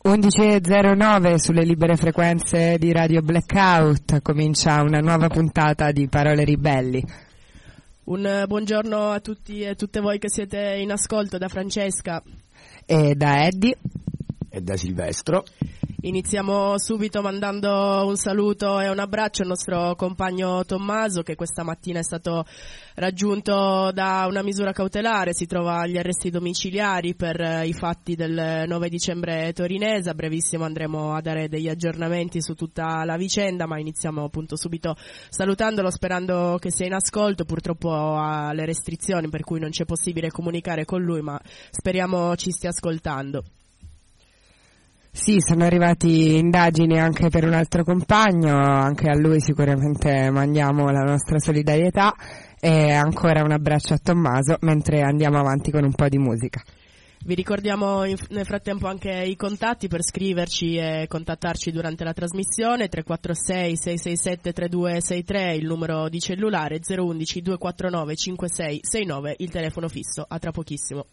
11.09 sulle libere frequenze di Radio Blackout comincia una nuova puntata di Parole Ribelli. Un buongiorno a tutti e tutte voi che siete in ascolto, da Francesca e da Eddie e da Silvestro. Iniziamo subito mandando un saluto e un abbraccio al nostro compagno Tommaso, che questa mattina è stato raggiunto da una misura cautelare, si trova agli arresti domiciliari per i fatti del 9 dicembre torinese. A brevissimo andremo a dare degli aggiornamenti su tutta la vicenda, ma iniziamo appunto subito salutandolo, sperando che sia in ascolto. Purtroppo ha le restrizioni per cui non c'è possibile comunicare con lui, ma speriamo ci stia ascoltando. Sì, sono arrivati indagini anche per un altro compagno, anche a lui sicuramente mandiamo la nostra solidarietà e ancora un abbraccio a Tommaso mentre andiamo avanti con un po' di musica. Vi ricordiamo nel frattempo anche i contatti per scriverci e contattarci durante la trasmissione: 346 667 3263 il numero di cellulare, 011 249 5669 il telefono fisso. A tra pochissimo.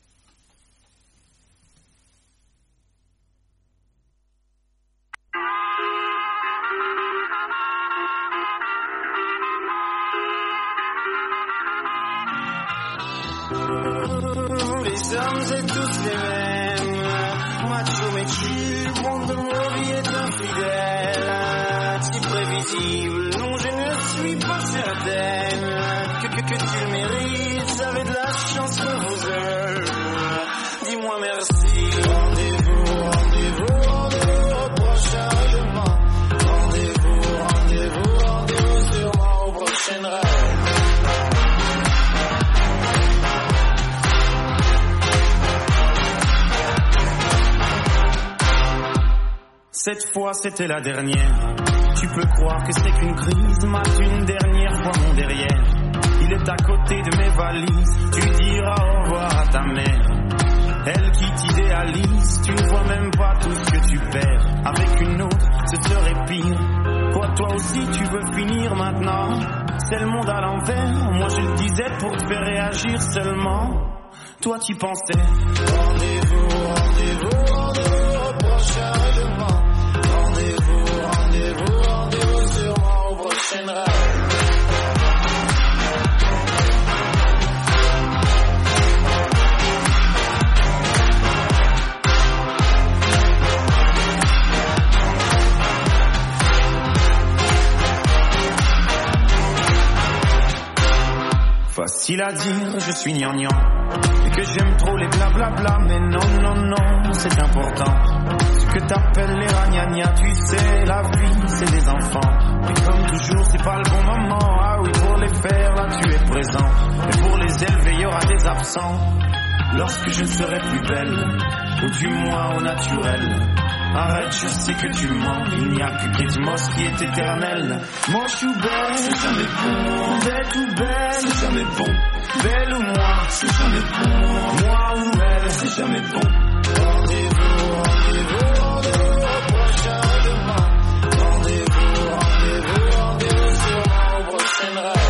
Les hommes c'est tous les mêmes, macho mais tu, monde de nos vies est infidèle, si prévisible, non je ne suis pas certaine, que tu le mérites, avez de la chance que vous êtes, dis-moi merci, rendez-vous au prochain règlement, rendez-vous sûrement au prochain rêve. Cette fois c'était la dernière. Tu peux croire que c'est qu'une crise, mate une dernière fois mon derrière. Il est à côté de mes valises. Tu diras au revoir à ta mère. Elle qui t'idéalise, tu ne vois même pas tout ce que tu perds. Avec une autre, ce serait pire. Quoi, toi aussi tu veux finir maintenant? C'est le monde à l'envers. Moi je le disais pour te faire réagir seulement. Toi tu pensais rendez-vous au prochain règlement. Rendez-vous sûrement au prochain rêve. Facile à dire, je suis gnangnan, et que j'aime trop les blablabla, mais non, c'est important. Ce que t'appelles les ragnagnas, tu sais, la vie, c'est des enfants. Mais comme toujours, c'est pas le bon moment. Ah oui, pour les faire, là, tu es présent. Et pour les élever, il y aura des absents. Lorsque je serai plus belle, ou du moins au naturel. Arrête, je sais que tu mens. Il n'y a que Christmas qui est éternel. Moche ou belle, c'est jamais bon. Bête ou belle, c'est jamais bon. Belle ou moi, c'est jamais bon. Moi ou elle, c'est jamais bon. Rendez-vous au prochain règlement. Rendez-vous sûrement au prochain rêve.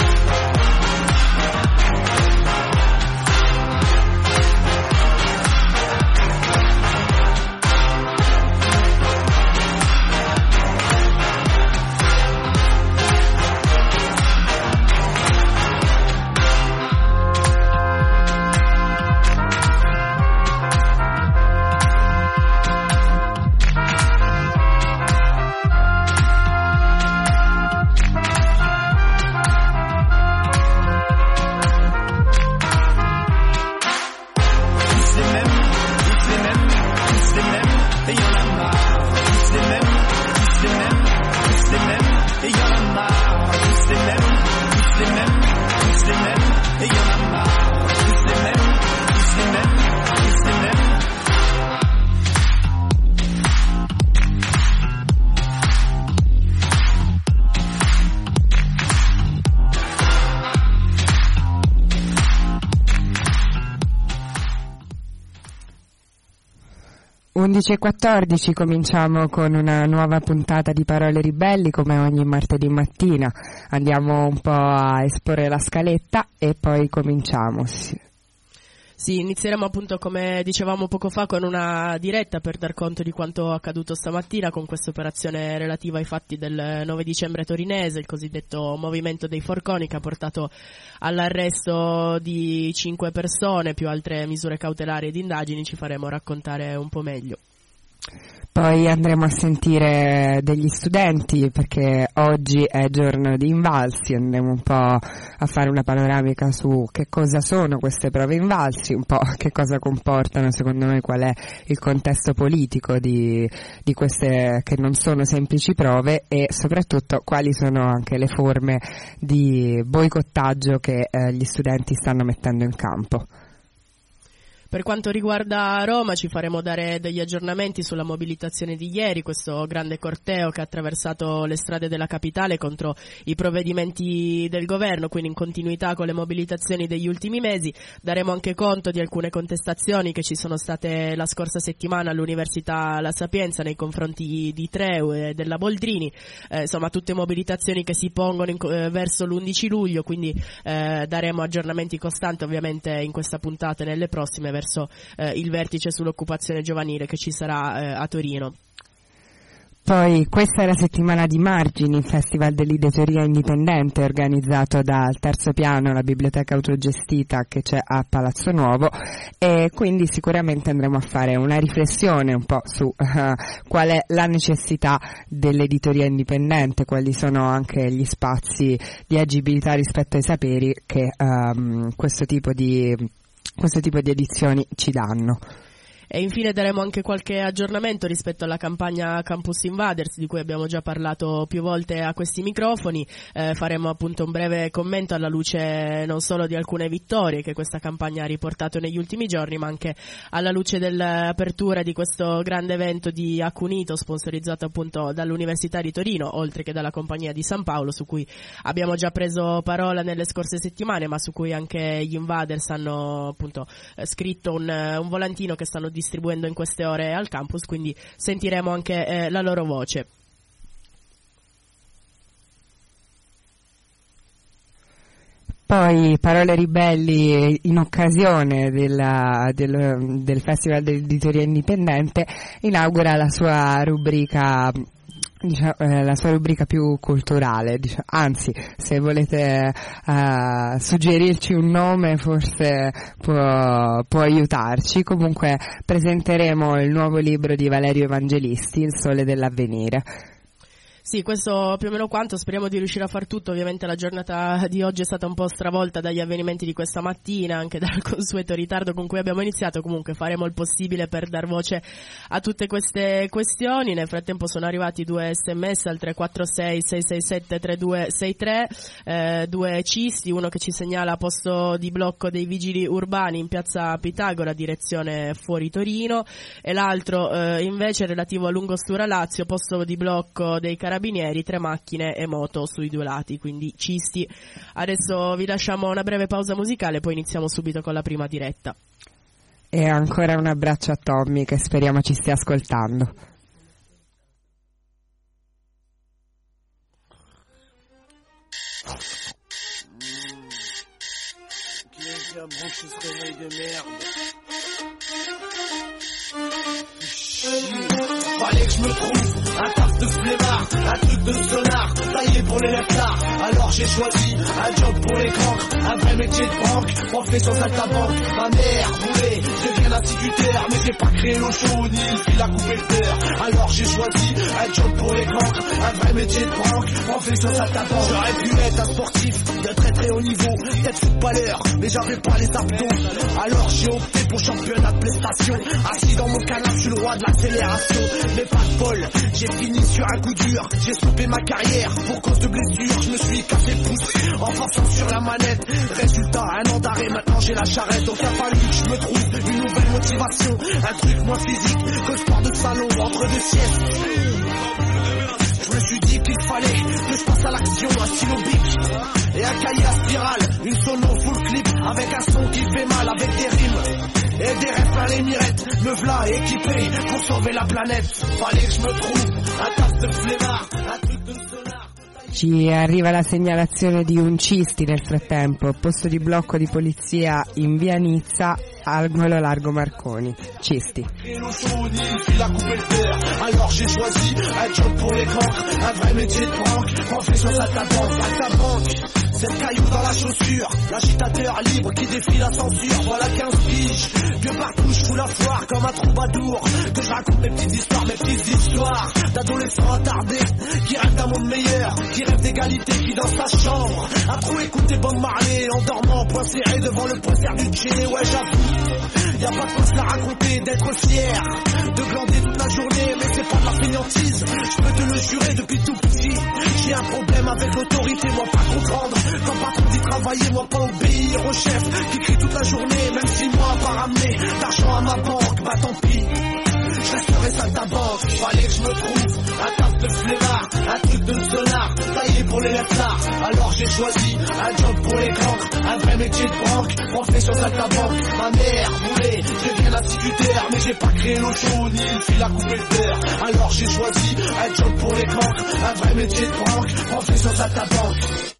Alle 11.14 cominciamo con una nuova puntata di Parole Ribelli, come ogni martedì mattina. Andiamo un po' a esporre la scaletta e poi cominciamo. Sì, inizieremo appunto, come dicevamo poco fa, con una diretta per dar conto di quanto accaduto stamattina con questa operazione relativa ai fatti del 9 dicembre torinese, il cosiddetto movimento dei forconi, che ha portato all'arresto di 5 persone più altre misure cautelari ed indagini. Ci faremo raccontare un po' meglio. Poi andremo a sentire degli studenti, perché oggi è giorno di Invalsi, andremo un po' a fare una panoramica su che cosa sono queste prove Invalsi, un po' che cosa comportano secondo noi, qual è il contesto politico di queste che non sono semplici prove, e soprattutto quali sono anche le forme di boicottaggio che gli studenti stanno mettendo in campo. Per quanto riguarda Roma, ci faremo dare degli aggiornamenti sulla mobilitazione di ieri, questo grande corteo che ha attraversato le strade della capitale contro i provvedimenti del governo, quindi in continuità con le mobilitazioni degli ultimi mesi. Daremo anche conto di alcune contestazioni che ci sono state la scorsa settimana all'Università La Sapienza nei confronti di Treu e della Boldrini, insomma tutte mobilitazioni che si pongono verso l'11 luglio, quindi daremo aggiornamenti costanti ovviamente in questa puntata e nelle prossime verso il vertice sull'occupazione giovanile che ci sarà a Torino. Poi questa è la settimana di Margini, Festival dell'editoria indipendente organizzato dal Terzo Piano, la biblioteca autogestita che c'è a Palazzo Nuovo, e quindi sicuramente andremo a fare una riflessione un po' su qual è la necessità dell'editoria indipendente, quali sono anche gli spazi di agibilità rispetto ai saperi che questo tipo di edizioni ci danno. E infine daremo anche qualche aggiornamento rispetto alla campagna Campus Invaders, di cui abbiamo già parlato più volte a questi microfoni. Faremo appunto un breve commento alla luce non solo di alcune vittorie che questa campagna ha riportato negli ultimi giorni, ma anche alla luce dell'apertura di questo grande evento di Acunito, sponsorizzato appunto dall'Università di Torino, oltre che dalla Compagnia di San Paolo, su cui abbiamo già preso parola nelle scorse settimane, ma su cui anche gli Invaders hanno appunto scritto un volantino che stanno distribuendo in queste ore al campus, quindi sentiremo anche la loro voce. Poi Parole Ribelli, in occasione del Festival dell'editoria indipendente, inaugura la sua rubrica più culturale, anzi, se volete suggerirci un nome forse può aiutarci. Comunque presenteremo il nuovo libro di Valerio Evangelisti, Il Sole dell'Avvenire. Sì, questo più o meno quanto, speriamo di riuscire a far tutto. Ovviamente la giornata di oggi è stata un po' stravolta dagli avvenimenti di questa mattina, anche dal consueto ritardo con cui abbiamo iniziato. Comunque faremo il possibile per dar voce a tutte queste questioni. Nel frattempo sono arrivati 2 sms al 346 667 3263, 2 cisti, uno che ci segnala posto di blocco dei vigili urbani in piazza Pitagora direzione fuori Torino, e l'altro invece relativo a Lungostura Lazio, posto di blocco dei carabinieri, 3 macchine e moto sui 2 lati, quindi cisti. Adesso vi lasciamo una breve pausa musicale, poi iniziamo subito con la prima diretta. E ancora un abbraccio a Tommy, che speriamo ci stia ascoltando. Fallait que je me trouve un taf de flemmard, un truc de sonar, taillé pour les leftards. Alors j'ai choisi un job pour les cancres, un vrai métier de banque, profession saltabanque. Ma mère voulait devenir instituteur, mais j'ai pas créé l'eau chaude ni le fil à couper le beurre. Alors j'ai choisi un job pour les cancres, un vrai métier de banque, profession saltabanque. J'aurais pu être un sportif de très très haut niveau, peut-être footballeur, mais j'avais pas les abdos. Alors j'ai opté pour championnat de prestation. Assis dans mon canapé, je suis le roi de l'accélération. Mais pas de bol, j'ai fini sur un coup dur. J'ai stoppé ma carrière pour cause de blessure. Je me suis cassé le pouce en passant sur la manette. Résultat, 1 an d'arrêt, maintenant j'ai la charrette. Donc il a fallu que je me trouve une nouvelle motivation. Un truc moins physique que sport de salon entre 2 siestes. Je me suis dit qu'il fallait que je passe à l'action, un stylo bic et un cahier à spirale, une sono full clip avec un son qui fait mal, avec des rimes et des rêves plein les mirettes. Me v'là équipé pour sauver la planète. Fallait que je me trouve un taf de flemmard, un truc de sonar. Ci arriva la segnalazione di un Cisti nel frattempo, posto di blocco di polizia in via Nizza, angolo largo Marconi. Cisti. Alors j'ai choisi un job pour les cancres, un vrai métier de banque, profession saltabanque. C'est le caillou dans la chaussure, l'agitateur libre qui défie la censure. Voilà 15 piges, que partout je fous la foire comme un troubadour. Que je raconte mes petites histoires d'adolescents attardés qui rêvent d'un monde meilleur, qui rêvent d'égalité, qui dans sa chambre a trop écouté Bob Marley en dormant, point serré devant le poster du Tché. Ouais, j'avoue, y'a pas de quoi se la raconter, d'être fier, de glander toute la journée, mais c'est pas de la fainéantise. Je peux te le jurer depuis tout petit, j'ai un problème avec l'autorité, moi pas comprendre. Quand patron dit travailler, moi pas obéir au chef qui crie toute la journée, même si moi pas ramener d'argent à ma banque, bah tant pis. Je resterai saltabanque, fallait que je me trouve un taf de flemmard, un truc de sonar, taillé pour les leftards. Alors j'ai choisi un job pour les cancres, un vrai métier de banque, profession saltabanque. Ma mère voulait, je devienne instituteur, mais j'ai pas créé l'eau chaude ni une file à couper le beurre. Alors j'ai choisi un job pour les cancres, un vrai métier de banque, profession saltabanque.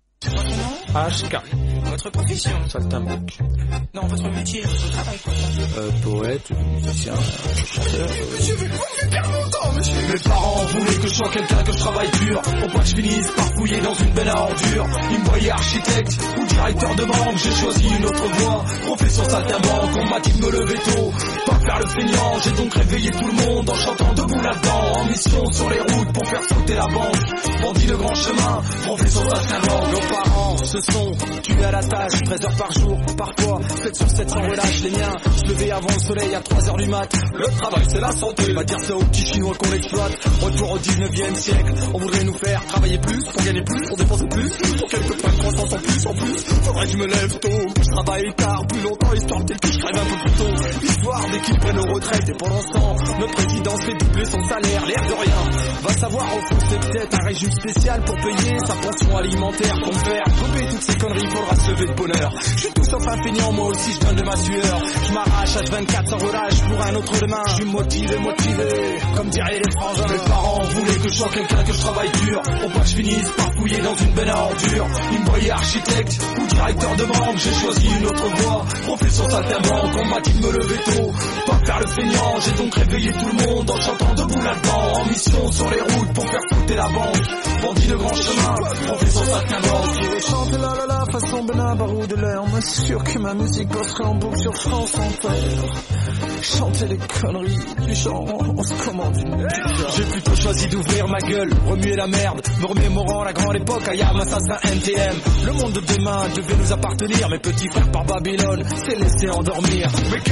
HK. Votre profession? Saltimbanque. Non, votre métier, votre travail. Poète, musicien, chanteur. Monsieur, vous me perdre mon temps, monsieur. Mes parents voulaient que je sois quelqu'un, que je travaille dur, pour pas que je finisse par fouiller dans une benne à ordures. Ils me voyaient architecte ou directeur de banque, j'ai choisi une autre voie. Profession saltimbanque, on m'a dit de me lever tôt, pas faire le feignant, j'ai donc réveillé tout le monde en chantant debout là-dedans. En mission sur les routes pour faire sauter la banque. Bandit de grand chemin, profession saltimbanque. Nos parents se sont tués à la tâche, 13 heures par jour, parfois 7 sur 7 sans relâche. Les miens se levaient avant le soleil à 3 heures du mat. Le travail c'est la santé, va dire ça aux petits chinois qu'on exploite. Retour au 19e siècle, on voudrait nous faire travailler plus, pour gagner plus, pour dépenser plus, pour quelques points de croissance en plus, faudrait que je me lève tôt, que je travaille tard, plus longtemps, histoire peut-être que je crève un peu plus tôt, histoire dès qu'ils prennent nos retraites. Et pendant ce temps, notre président fait doubler son salaire, l'air de rien. Va savoir au fond c'est peut-être un régime spécial pour payer sa pension alimentaire. Qu'on faire couper toutes ces conneries, faudra se lever de bonheur. Je suis tout sauf un feignant, moi aussi je donne de ma sueur. Je m'arrache H24 sans relâche pour un autre demain. Je suis motivé, comme diraient les frangins. Mes parents voulaient que je sois quelqu'un, que je travaille dur, pour pas que je finisse par fouiller dans une benne à ordures. Ils me voyaient architecte ou directeur de banque, j'ai choisi une autre voie. Profession saltimbanque, on m'a dit de me lever tôt, pas faire le feignant, j'ai donc réveillé tout le monde en chantant debout là-dedans. En mission sur les routes pour faire fouter la banque. Bandit de grand chemin, profession saltimbanque. Je chante la la la façon Benin Barou de l'air, on m'assure que ma musique passerait en boucle sur France Inter. Chanter des conneries du genre on se commande une pizza. J'ai plutôt choisi d'ouvrir ma gueule, remuer la merde, me remémorant la grande époque à Yam, Assassin, NTM. Le monde de demain devait nous appartenir, mes petits frères par Babylone s'est laissé endormir.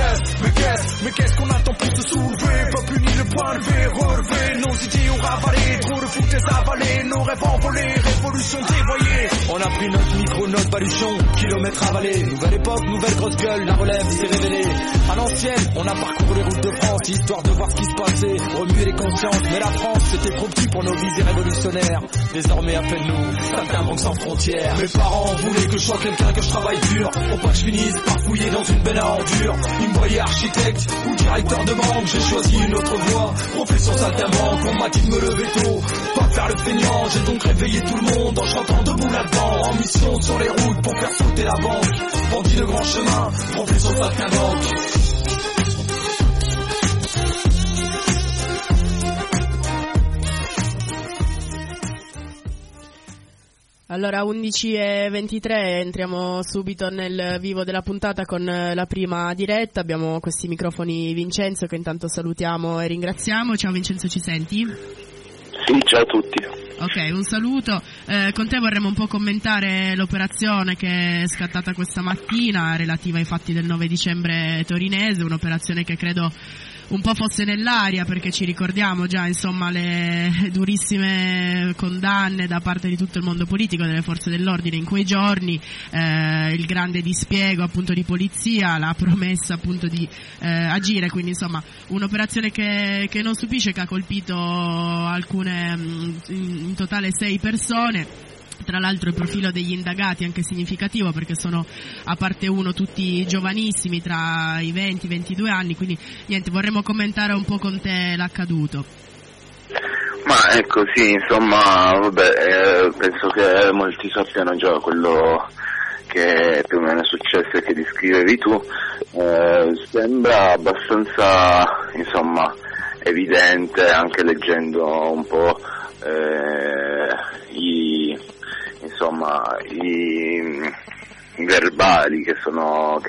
Mais qu'est-ce qu'on attend pour se soulever? Peuple uni, le point levé, relever nos idées ravalés, trop de foutaises avalées, nos rêves envolés, révolution dévoyée. On a pris notre micro, notre baluchon, kilomètres avalés. Nouvelle époque, nouvelle grosse gueule, la relève s'est révélée. À l'ancienne, on a parcouru les routes de France, histoire de voir ce qui se passait, remuer les consciences. Mais la France, c'était trop petit pour nos visées révolutionnaires. Désormais, appelle-nous saltimbanque sans frontières. Mes parents voulaient que je sois quelqu'un, que je travaille dur, pour pas que je finisse par fouiller dans une benne à ordures. Ils me voyaient architecte ou directeur de banque, j'ai choisi une autre voie. Profession saltimbanque, on m'a dit de me lever tôt, pas faire le feignant, j'ai donc réveillé tout le monde en chantant debout là-dedans. En mission sur les routes pour faire sauter la banque. Bandit de grand chemin, profession saltimbanque. Allora 11:23, entriamo subito nel vivo della puntata con la prima diretta. Abbiamo questi microfoni Vincenzo che intanto salutiamo e ringraziamo. Ciao Vincenzo, ci senti? Sì, ciao a tutti. Ok, un saluto. Con te vorremmo un po' commentare l'operazione che è scattata questa mattina relativa ai fatti del 9 dicembre torinese, un'operazione che credo un po' fosse nell'aria, perché ci ricordiamo già insomma le durissime condanne da parte di tutto il mondo politico, delle forze dell'ordine in quei giorni, il grande dispiego appunto di polizia, la promessa appunto di agire, quindi insomma un'operazione che non stupisce, che ha colpito alcune, in totale 6 persone. Tra l'altro il profilo degli indagati è anche significativo, perché sono, a parte uno, tutti giovanissimi, tra i 20 e i 22 anni, quindi niente, vorremmo commentare un po' con te l'accaduto. Ma ecco, sì, insomma, vabbè, penso che molti sappiano già quello che più o meno è successo e che descrivevi tu. Sembra abbastanza, insomma, evidente, anche leggendo un po' i verbali che sono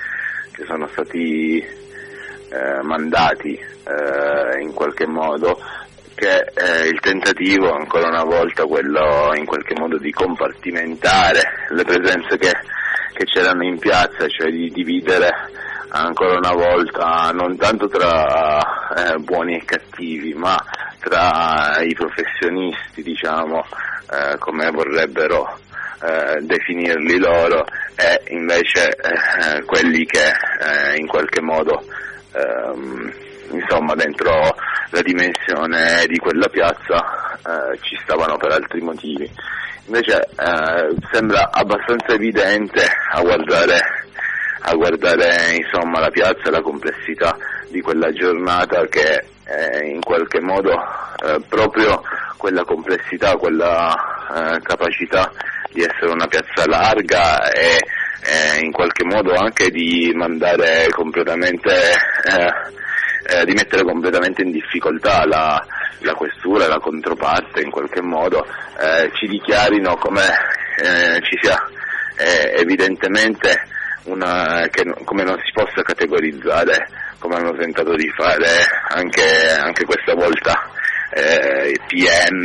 stati mandati in qualche modo, che il tentativo ancora una volta quello in qualche modo di compartimentare le presenze che c'erano in piazza, cioè di dividere ancora una volta non tanto tra buoni e cattivi, ma tra i professionisti, diciamo, come vorrebbero definirli loro, e invece quelli che in qualche modo insomma dentro la dimensione di quella piazza ci stavano per altri motivi. Invece sembra abbastanza evidente a guardare insomma la piazza e la complessità di quella giornata che in qualche modo proprio quella complessità, quella capacità di essere una piazza larga e in qualche modo anche di mandare completamente di mettere completamente in difficoltà la questura e la controparte, in qualche modo ci dichiarino come ci sia evidentemente come non si possa categorizzare, come hanno tentato di fare anche questa volta il PM,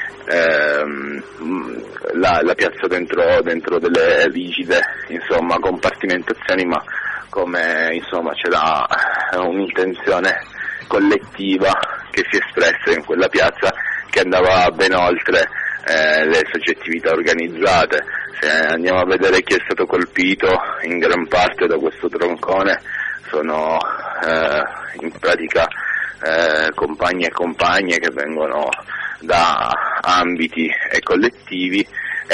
la piazza dentro delle rigide, insomma, compartimentazioni, ma come insomma c'era un'intenzione collettiva che si espresse in quella piazza, che andava ben oltre le soggettività organizzate. Se andiamo a vedere chi è stato colpito in gran parte da questo troncone, sono in pratica compagni e compagne che vengono da ambiti e collettivi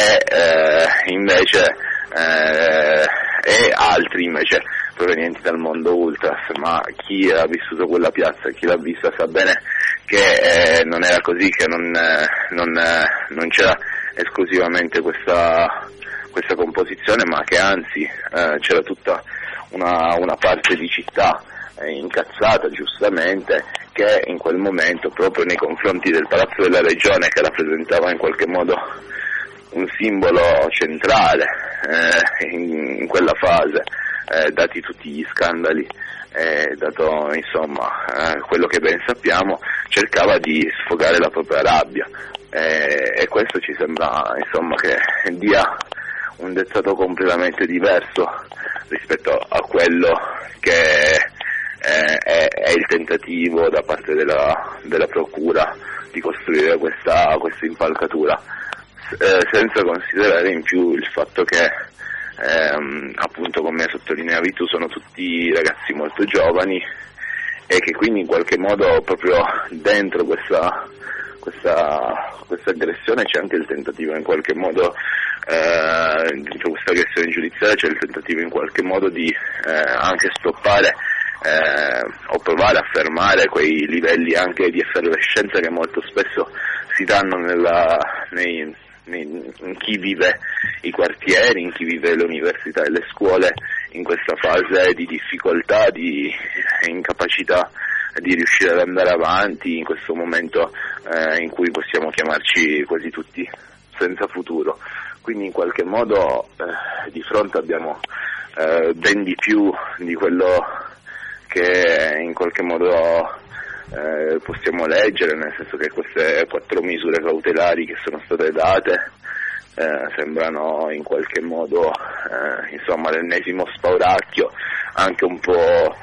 e altri invece provenienti dal mondo ultras, ma chi ha vissuto quella piazza, chi l'ha vista sa bene che non era così, che non c'era esclusivamente questa composizione, ma che anzi c'era tutta una parte di città incazzata, giustamente, che in quel momento, proprio nei confronti del Palazzo della Regione, che rappresentava in qualche modo un simbolo centrale in quella fase, dati tutti gli scandali, dato insomma quello che ben sappiamo, cercava di sfogare la propria rabbia, e questo ci sembra insomma che dia un dettato completamente diverso rispetto a quello che è il tentativo da parte della procura di costruire questa impalcatura, senza considerare in più il fatto che appunto, come sottolineavi tu, sono tutti ragazzi molto giovani, e che quindi in qualche modo proprio dentro questa aggressione c'è anche il tentativo in qualche modo, dentro questa aggressione giudiziaria c'è il tentativo in qualche modo di anche stoppare o provare a fermare quei livelli anche di effervescenza che molto spesso si danno in chi vive i quartieri, in chi vive le università e le scuole, in questa fase di difficoltà, di incapacità di riuscire ad andare avanti, in questo momento in cui possiamo chiamarci quasi tutti senza futuro. Quindi in qualche modo di fronte abbiamo ben di più di quello che in qualche modo possiamo leggere, nel senso che queste 4 misure cautelari che sono state date sembrano in qualche modo insomma l'ennesimo spauracchio, anche un po'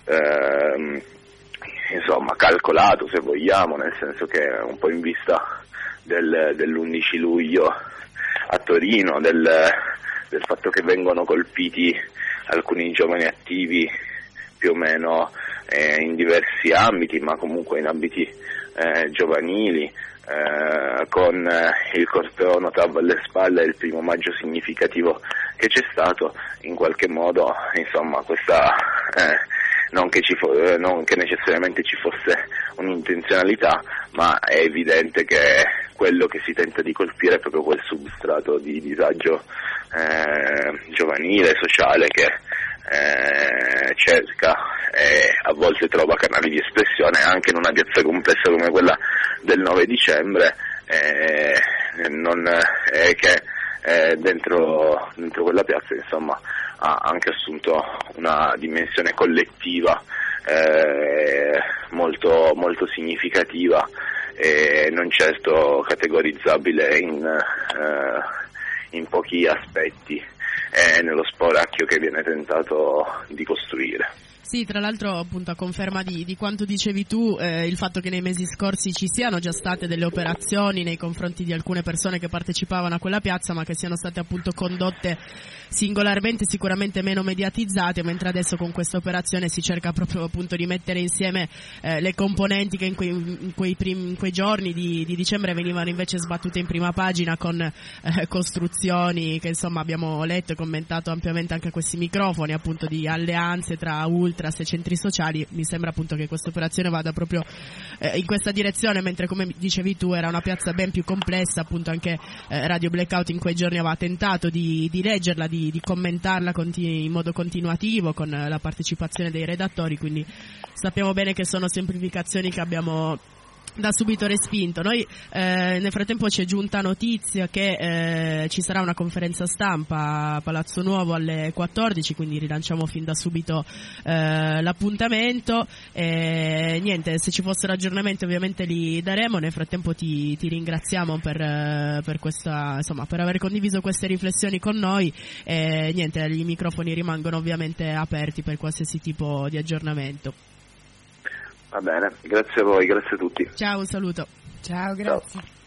insomma calcolato, se vogliamo, nel senso che un po' in vista dell'11 luglio a Torino, del fatto che vengono colpiti alcuni giovani attivi più o meno in diversi ambiti, ma comunque in ambiti giovanili, con il corteo Notav alle spalle, il 1° maggio significativo che c'è stato, in qualche modo insomma questa non che necessariamente ci fosse un'intenzionalità, ma è evidente che quello che si tenta di colpire è proprio quel substrato di disagio giovanile, sociale, che cerca e a volte trova canali di espressione anche in una piazza complessa come quella del 9 dicembre, che dentro quella piazza, insomma, ha anche assunto una dimensione collettiva molto, molto significativa e non certo categorizzabile in pochi aspetti nello spauracchio che viene tentato di costruire. Sì, tra l'altro appunto a conferma di quanto dicevi tu, il fatto che nei mesi scorsi ci siano già state delle operazioni nei confronti di alcune persone che partecipavano a quella piazza, ma che siano state appunto condotte singolarmente, sicuramente meno mediatizzate, mentre adesso con questa operazione si cerca proprio appunto di mettere insieme le componenti che in quei giorni di dicembre venivano invece sbattute in prima pagina con costruzioni che insomma abbiamo letto e commentato ampiamente anche a questi microfoni, appunto di alleanze tra ultras e centri sociali. Mi sembra appunto che questa operazione vada proprio in questa direzione, mentre come dicevi tu era una piazza ben più complessa, appunto anche Radio Blackout in quei giorni aveva tentato di leggerla, di commentarla in modo continuativo con la partecipazione dei redattori, quindi sappiamo bene che sono semplificazioni che abbiamo da subito respinto. Noi nel frattempo ci è giunta notizia che ci sarà una conferenza stampa a Palazzo Nuovo alle 14, quindi rilanciamo fin da subito l'appuntamento. Niente, se ci fossero aggiornamenti ovviamente li daremo. Nel frattempo ti ringraziamo per questa, insomma, per aver condiviso queste riflessioni con noi. Niente, i microfoni rimangono ovviamente aperti per qualsiasi tipo di aggiornamento. Va bene, grazie a voi, grazie a tutti. Ciao, un saluto. Ciao, grazie. Ciao.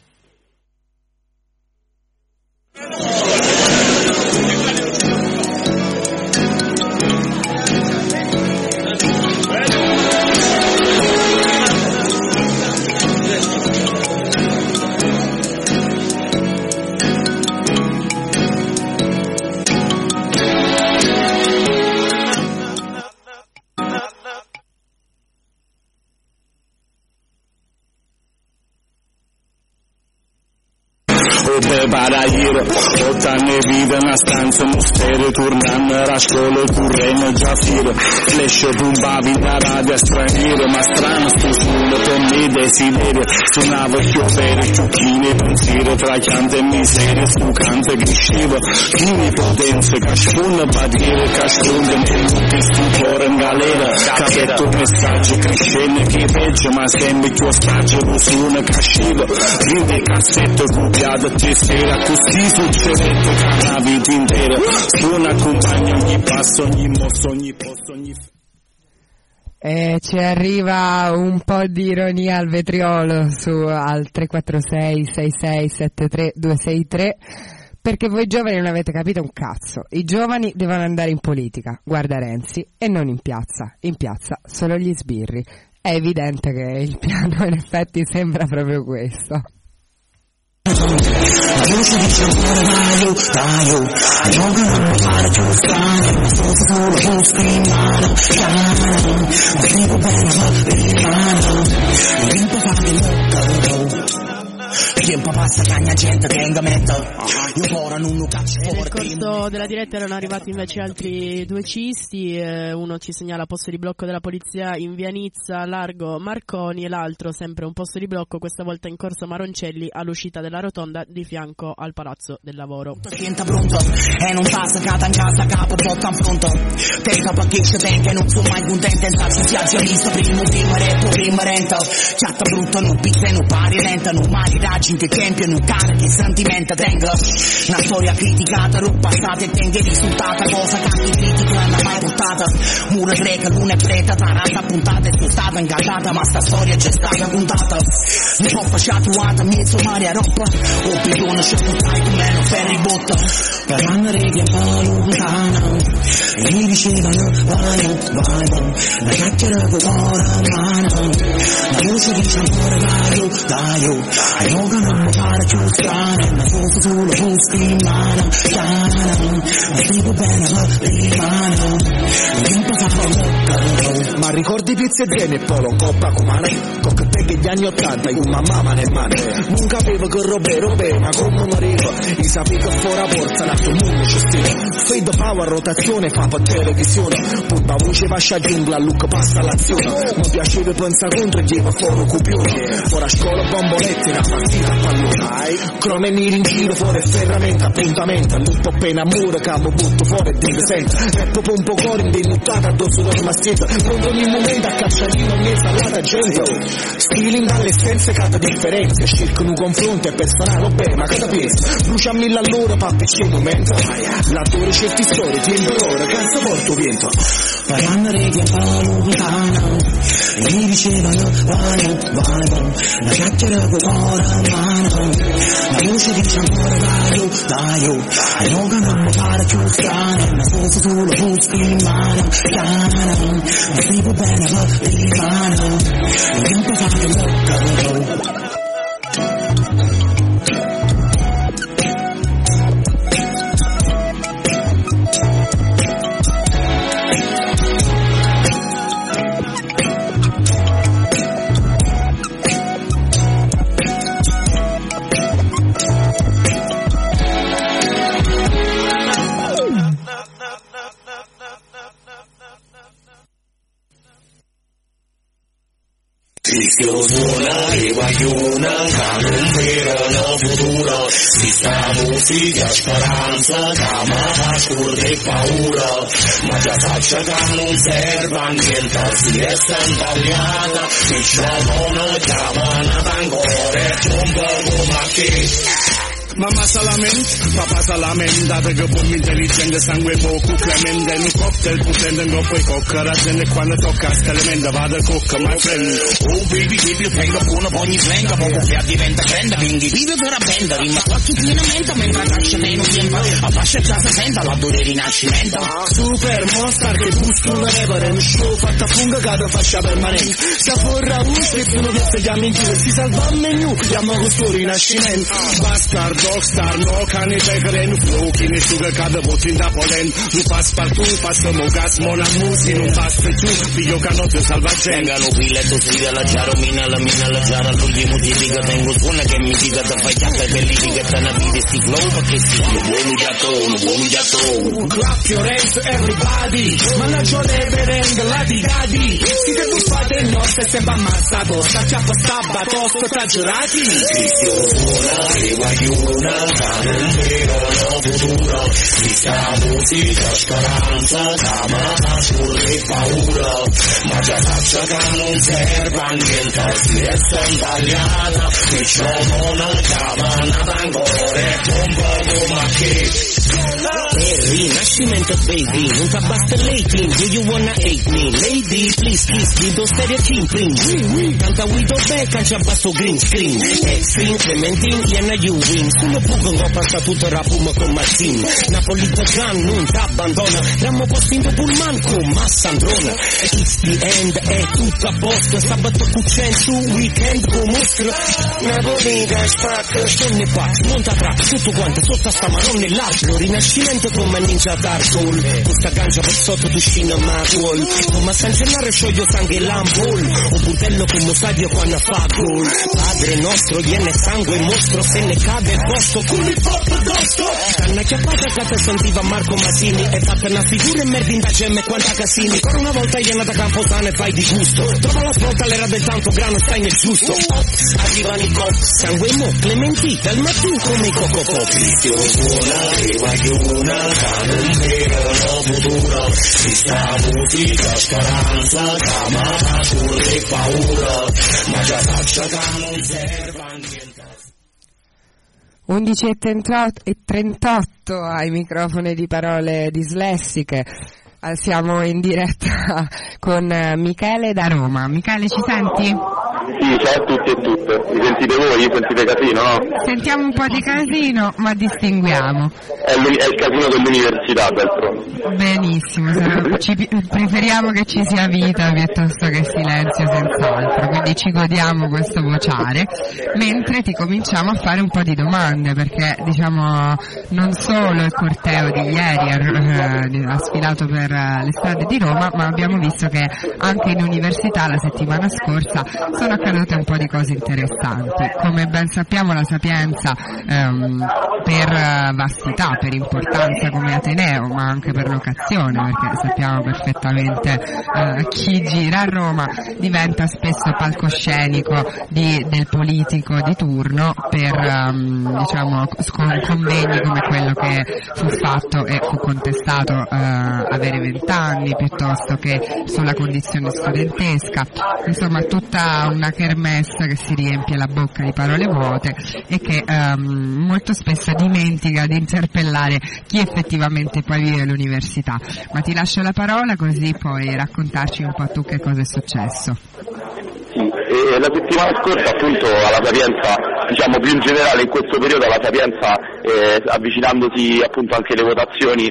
Para ir, 8 anni vita una stanza, un stereo tornando a scuola, correndo già filo, flash bombavi da radio straniero, ma strano sto suono per me desiderio, suonavo chiovere, ciucchini, pensiero, tra chiante e miseria, sto canto crescevo, fini potenze, cascone, barriere, cascone, nel stupore in galera, capetto messaggio, crescendo che peggio, ma sempre più spazio, lo suono cascivo, rinde cassetto, copiato, tessera, così succedette la vita intera, suona accompagna ogni passo, ogni mosso, ogni posto, ogni... Ci arriva un po' di ironia al vetriolo al 346 66 73 263, perché voi giovani non avete capito un cazzo. I giovani devono andare in politica, guarda Renzi, e non in piazza solo gli sbirri. È evidente che il piano in effetti sembra proprio questo. La luce dice ancora dai, non voglio fare più strano, ma sto solo con screamano, ma scrivo bene ma veritano, il tempo fa di lontano, il tempo passa cagna gente che ingamento, io ora non lo caccio fuori. Nel corso della diretta erano arrivati invece altri due cisti, uno ci segnala posto di blocco della polizia in via Nizza, largo Marconi, e l'altro sempre un posto di blocco, questa volta in corso Maroncelli all'uscita della rotonda di fianco al Palazzo del Lavoro. Senta pronto e non passa cata in casa capo troppo in fronto, te capo che ci tenga non sono mai contento in salsa socialista, prima retto, prima renta, chatta brutta non pizza e non pari renta, non mali raggi che tempio non cane che sentimento tenga, una storia criticata, roba passata e tenga risultata, cosa che chi critica non ha mai portata, mura greca, luna e preta, tarata puntata e sono stata ingannata, ma sta storia c'è stata contata, mi ho facciatuata, mezzo mare a roba, o bidone c'è puttare con meno ferri botta, per andare via lontano, e mi dicevano vai, la chiacchiera con cuore a mano, la luce dice ancora dai, e non fare più strano, una foto sulla busta in mano, piano, ma vivo bene per rimano, non posso fare. Ma ricordi pizze e polo in coppa cumane, con te che gli anni 80 io mamma ne mane, non capivo che robe, ma come morivo, i sapevi che fuori porta l'altro mondo ci stia, fade power rotazione fa per televisione, putta voce fascia giungla, look passa l'azione, mi piaceva pensare contro e gli fuori copione, fuori a scuola bombolette, una partita a pallone, crome miri in giro fuori ferramenta, appuntamento, lutto appena amore, capo butto fuori e ti presenta, rappo pompo cuore indenuttata addosso da una mastietta, non ogni momento a cacciarino mi è salata gente, stealing dalle essenze cada differenze, cercano un confronto e personale, beh ma cada pensa, brucia a 1000 all'ora pappi c'è un momento, l'attore certi storie, tiendo l'ora, canza porto vento, parlando regla lontano, e mi dicevano vano, la chiacchiera con cuore a mano, la voce dice ancora dai, e non candiamo fare più strano, una foto sulla busta in mano, piano, ma vivo bene per rimano, non può fare l'occhio. Rischio suonare guagliona, che non verano futuro, si sta musica speranza, che mi fa scurre e paura, ma già faccia che non serve a niente, si è sbagliata, mi sciavono chiamano ancora, un po' come che. Mamma solamente, papà solamente, date che bomba intelligente, sangue poco clemente, un cocktail potente, un coppo e cocca, ragione quando tocca a scalementa, vado a cocca, my friend. Oh baby, baby, prendo buono per ogni flenga, poco che diventa prenda, quindi vive per appenda, rima qualche pienamente, mentre nasce meno tempo, a fascia già si senta, la dura rinascimento. Super mostra che busco una repere, un show fatta a funga, cado fascia permanente, se forra un spezzo, non piazza gli amici, si salva a menu, chiamo questo rinascimento, bastard. Rockstar, no cane pegre, nu flow, chine sugar cada botin da polen, nu pas partout, passamo gas, mona musi, non basta tu, figlio canotte salvagente. Venga, no biletto, scrive la giaro, mina la giara, lui modifica, tengo suona che mi dica da fai chiacca e bellifica, te ne vedi sti flow, perché si uomo giatto. Clap your hands everybody, mannaggia le verende, la digadi, si che tu fate il nostro e sembra ammazzato, sta chiappa sta tosto, sta giurati. Cristo suona, e guaglione. Una non vedono futuro, questa musica speranza, chiamata scurre e paura, ma già faccia che non serve a niente, si è sbagliata, mi sciavono chiamano ancora, un po' come che. Rinascimento baby, non ti basta l'eighteen, do you wanna hate me? Lady, please kiss me, do stereotyping, tanta guido becca, c'è basso green screen, extreme, Clementine, Iena you win, sulle buco non passa tutto il rapum con Martin, Napolitano non ti abbandona, rammo postinto pullman con Massandrona, it's the end, è tutto a posto, sabato cucen su weekend con mostro, Napolitano spacca, scende qua, monta tra, tutto quanto sotto sta marron nell'altro, rinascimento come ninja dark soul, questa gancia per sotto tu scina Marwall, come a San Gennaro scioglio sangue l'ambol, un butello come sadio quando fa gol, padre nostro viene sangue mostro, se ne cade il posto, con il pop addosso, canna chiappata che te sentiva Marco Masini, e fatta una figura e merda in da gemme quanta casini, ancora una volta iena da Camposano e fai di gusto, trova la svolta l'era del tanto grano stai nel giusto, ops, arrivano i cops, sangue mo, Clementi, dal mattino come i cococò, Cristo suona e guagliona, non vedono futuro, questa musica speranza, chiamata scurre e paura, ma già faccia che non serve a niente. 11:38 ai microfoni di Parole Dislessiche. Siamo in diretta con Michele da Roma. Michele, ci senti? Sì, ciao a tutti e tutte. Mi sentite voi? Sentite casino, no? Sentiamo un po' di casino, ma distinguiamo. È il casino dell'università, d'altronde. Benissimo, preferiamo che ci sia vita piuttosto che silenzio, senz'altro, quindi ci godiamo questo vociare, mentre ti cominciamo a fare un po' di domande, perché diciamo non solo il corteo di ieri ha sfilato per le strade di Roma, ma abbiamo visto che anche in università la settimana scorsa sono accadute un po' di cose interessanti. Come ben sappiamo la Sapienza per vastità, per importanza come Ateneo, ma anche per locazione, perché sappiamo perfettamente chi gira a Roma diventa spesso palcoscenico del politico di turno per diciamo convegni come quello che fu fatto e fu contestato avere 20 anni piuttosto che sulla condizione studentesca, insomma tutta una kermesse che si riempie la bocca di parole vuote e che molto spesso dimentica di interpellare chi effettivamente poi vive l'università. Ma ti lascio la parola così puoi raccontarci un po' tu che cosa è successo. E la settimana scorsa appunto alla Sapienza, diciamo più in generale in questo periodo alla Sapienza, avvicinandosi appunto anche le votazioni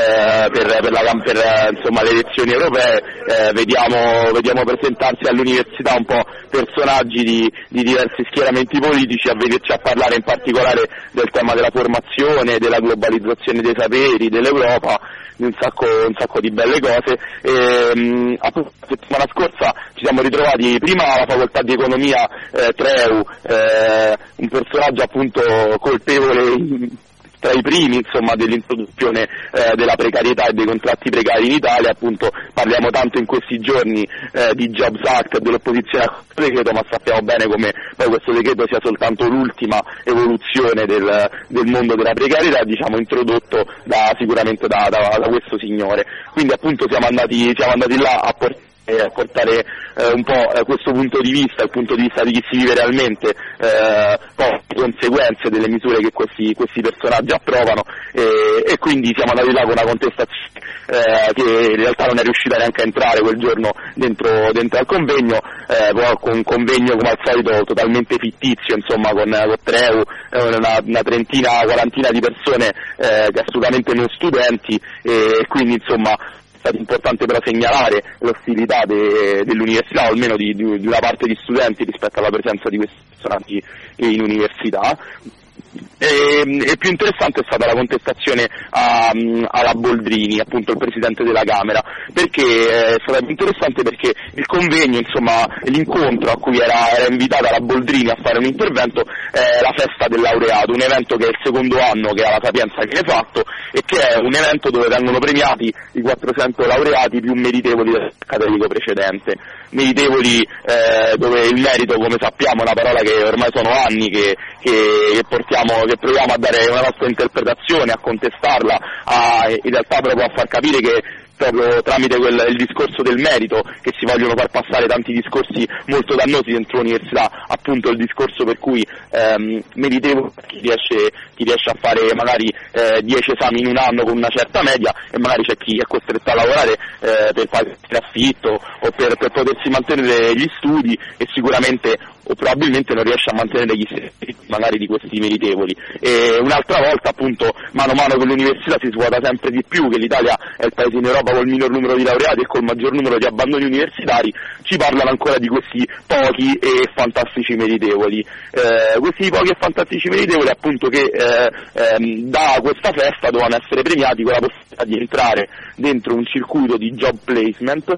per insomma le elezioni europee, vediamo presentarsi all'università un po' personaggi di diversi schieramenti politici, a vederci a parlare in particolare del tema della formazione, della globalizzazione dei saperi, dell'Europa, un sacco di belle cose. Appunto la settimana scorsa ci siamo ritrovati prima alla facoltà di economia Treu, un personaggio appunto colpevole tra i primi insomma dell'introduzione della precarietà e dei contratti precari in Italia. Appunto parliamo tanto in questi giorni di Jobs Act e dell'opposizione a questo decreto, ma sappiamo bene come poi questo decreto sia soltanto l'ultima evoluzione del mondo della precarietà, diciamo introdotto sicuramente da questo signore. Quindi appunto siamo andati là a portare un po' questo punto di vista, il punto di vista di chi si vive realmente, poi le conseguenze delle misure che questi personaggi approvano, e quindi siamo andati là con una contestazione che in realtà non è riuscita neanche a entrare quel giorno dentro al convegno, con un convegno come al solito totalmente fittizio, insomma con Treu, una quarantina di persone che assolutamente non studenti, e quindi insomma è stato importante però segnalare l'ostilità dell'università, o almeno di una parte di studenti rispetto alla presenza di questi personaggi in università. E più interessante è stata la contestazione alla Boldrini, appunto il Presidente della Camera, perché è stata più interessante perché il convegno, insomma l'incontro a cui era invitata la Boldrini a fare un intervento è la festa del laureato, un evento che è il secondo anno che ha la Sapienza viene fatto e che è un evento dove vengono premiati i 400 laureati più meritevoli dell'accademico precedente. Meritevoli dove il merito, come sappiamo, è una parola che ormai sono anni che proviamo a dare una nostra interpretazione, a contestarla, in realtà proprio a far capire che proprio tramite il discorso del merito che si vogliono far passare tanti discorsi molto dannosi dentro l'università, appunto il discorso per cui meritevole chi riesce a fare magari 10 esami in un anno con una certa media, e magari c'è chi è costretto a lavorare per fare affitto o per potersi mantenere gli studi, e sicuramente o probabilmente non riesce a mantenere gli stessi magari di questi meritevoli. E un'altra volta appunto mano a mano che l'università si svuota sempre di più, che l'Italia è il paese in Europa col minor numero di laureati e col maggior numero di abbandoni universitari, ci parlano ancora di questi pochi e fantastici meritevoli. Questi pochi e fantastici meritevoli appunto che da questa festa dovevano essere premiati con la possibilità di entrare dentro un circuito di job placement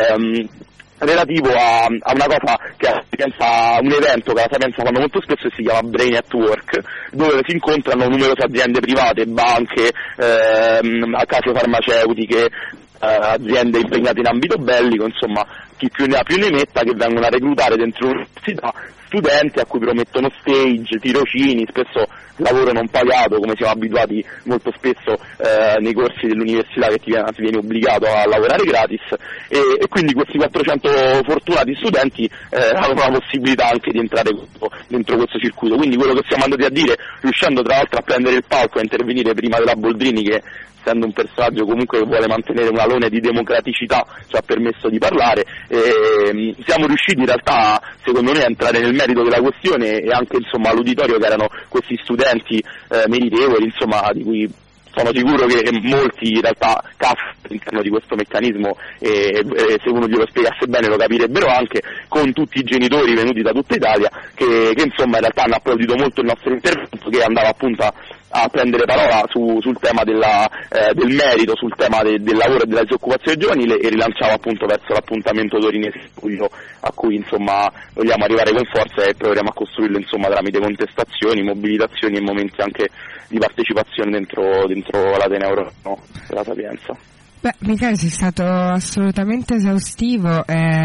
relativo a una cosa che un evento che la Sapienza fanno molto spesso e si chiama Brain at Work, dove si incontrano numerose aziende private, banche, case farmaceutiche, aziende impegnate in ambito bellico, insomma chi più ne ha più ne metta, che vengono a reclutare dentro l'università studenti a cui promettono stage, tirocini, spesso lavoro non pagato, come siamo abituati molto spesso nei corsi dell'università, che si viene obbligato a lavorare gratis, e quindi questi 400 fortunati studenti avevano la possibilità anche di entrare dentro questo circuito. Quindi quello che siamo andati a dire, riuscendo tra l'altro a prendere il palco e a intervenire prima della Boldrini, che essendo un personaggio comunque che vuole mantenere un alone di democraticità, ci ha permesso di parlare, siamo riusciti in realtà, secondo me, a entrare nel merito della questione, e anche insomma all'uditorio, che erano questi studenti meritevoli, insomma, di cui sono sicuro che molti in realtà cascano all'interno di questo meccanismo, e se uno glielo spiegasse bene lo capirebbero anche, con tutti i genitori venuti da tutta Italia che insomma in realtà hanno applaudito molto il nostro intervento, che andava appunto a prendere parola sul tema del merito, sul tema del lavoro e della disoccupazione giovanile, e rilanciava appunto verso l'appuntamento torinese a cui insomma vogliamo arrivare con forza, e proveremo a costruirlo insomma tramite contestazioni, mobilitazioni e momenti anche di partecipazione dentro l'Ateneo della Sapienza. Beh, Michele, sei stato assolutamente esaustivo,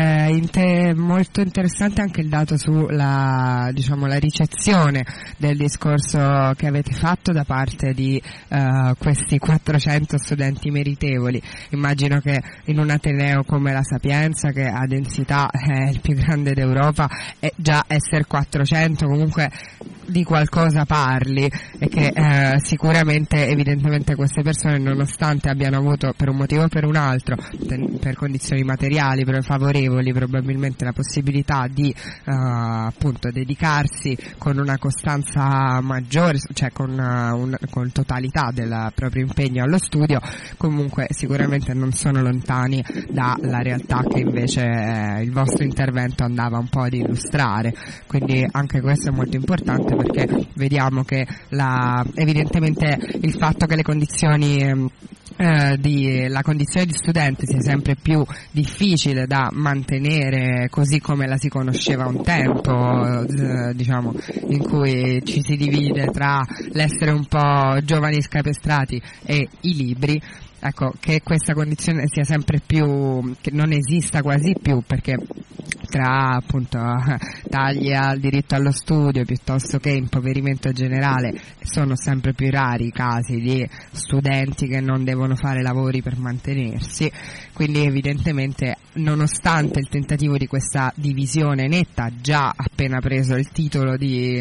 molto interessante anche il dato sulla, diciamo, la ricezione del discorso che avete fatto da parte di questi 400 studenti meritevoli. Immagino che in un Ateneo come la Sapienza, che ha densità è il più grande d'Europa, e già essere 400 comunque di qualcosa parli, e che sicuramente, evidentemente, queste persone, nonostante abbiano avuto per un motivo o per un altro, per condizioni materiali favorevoli, probabilmente la possibilità di appunto dedicarsi con una costanza maggiore, cioè con totalità del proprio impegno allo studio, comunque sicuramente non sono lontani dalla realtà che invece il vostro intervento andava un po' ad illustrare. Quindi anche questo è molto importante, perché vediamo che evidentemente il fatto che le condizioni la condizione di studente sia sempre più difficile da mantenere, così come la si conosceva un tempo, diciamo, in cui ci si divide tra l'essere un po' giovani scapestrati e i libri. Ecco, che questa condizione sia sempre più, che non esista quasi più, perché tra appunto tagli al diritto allo studio piuttosto che impoverimento generale sono sempre più rari i casi di studenti che non devono fare lavori per mantenersi. Quindi evidentemente, nonostante il tentativo di questa divisione netta, già appena preso il titolo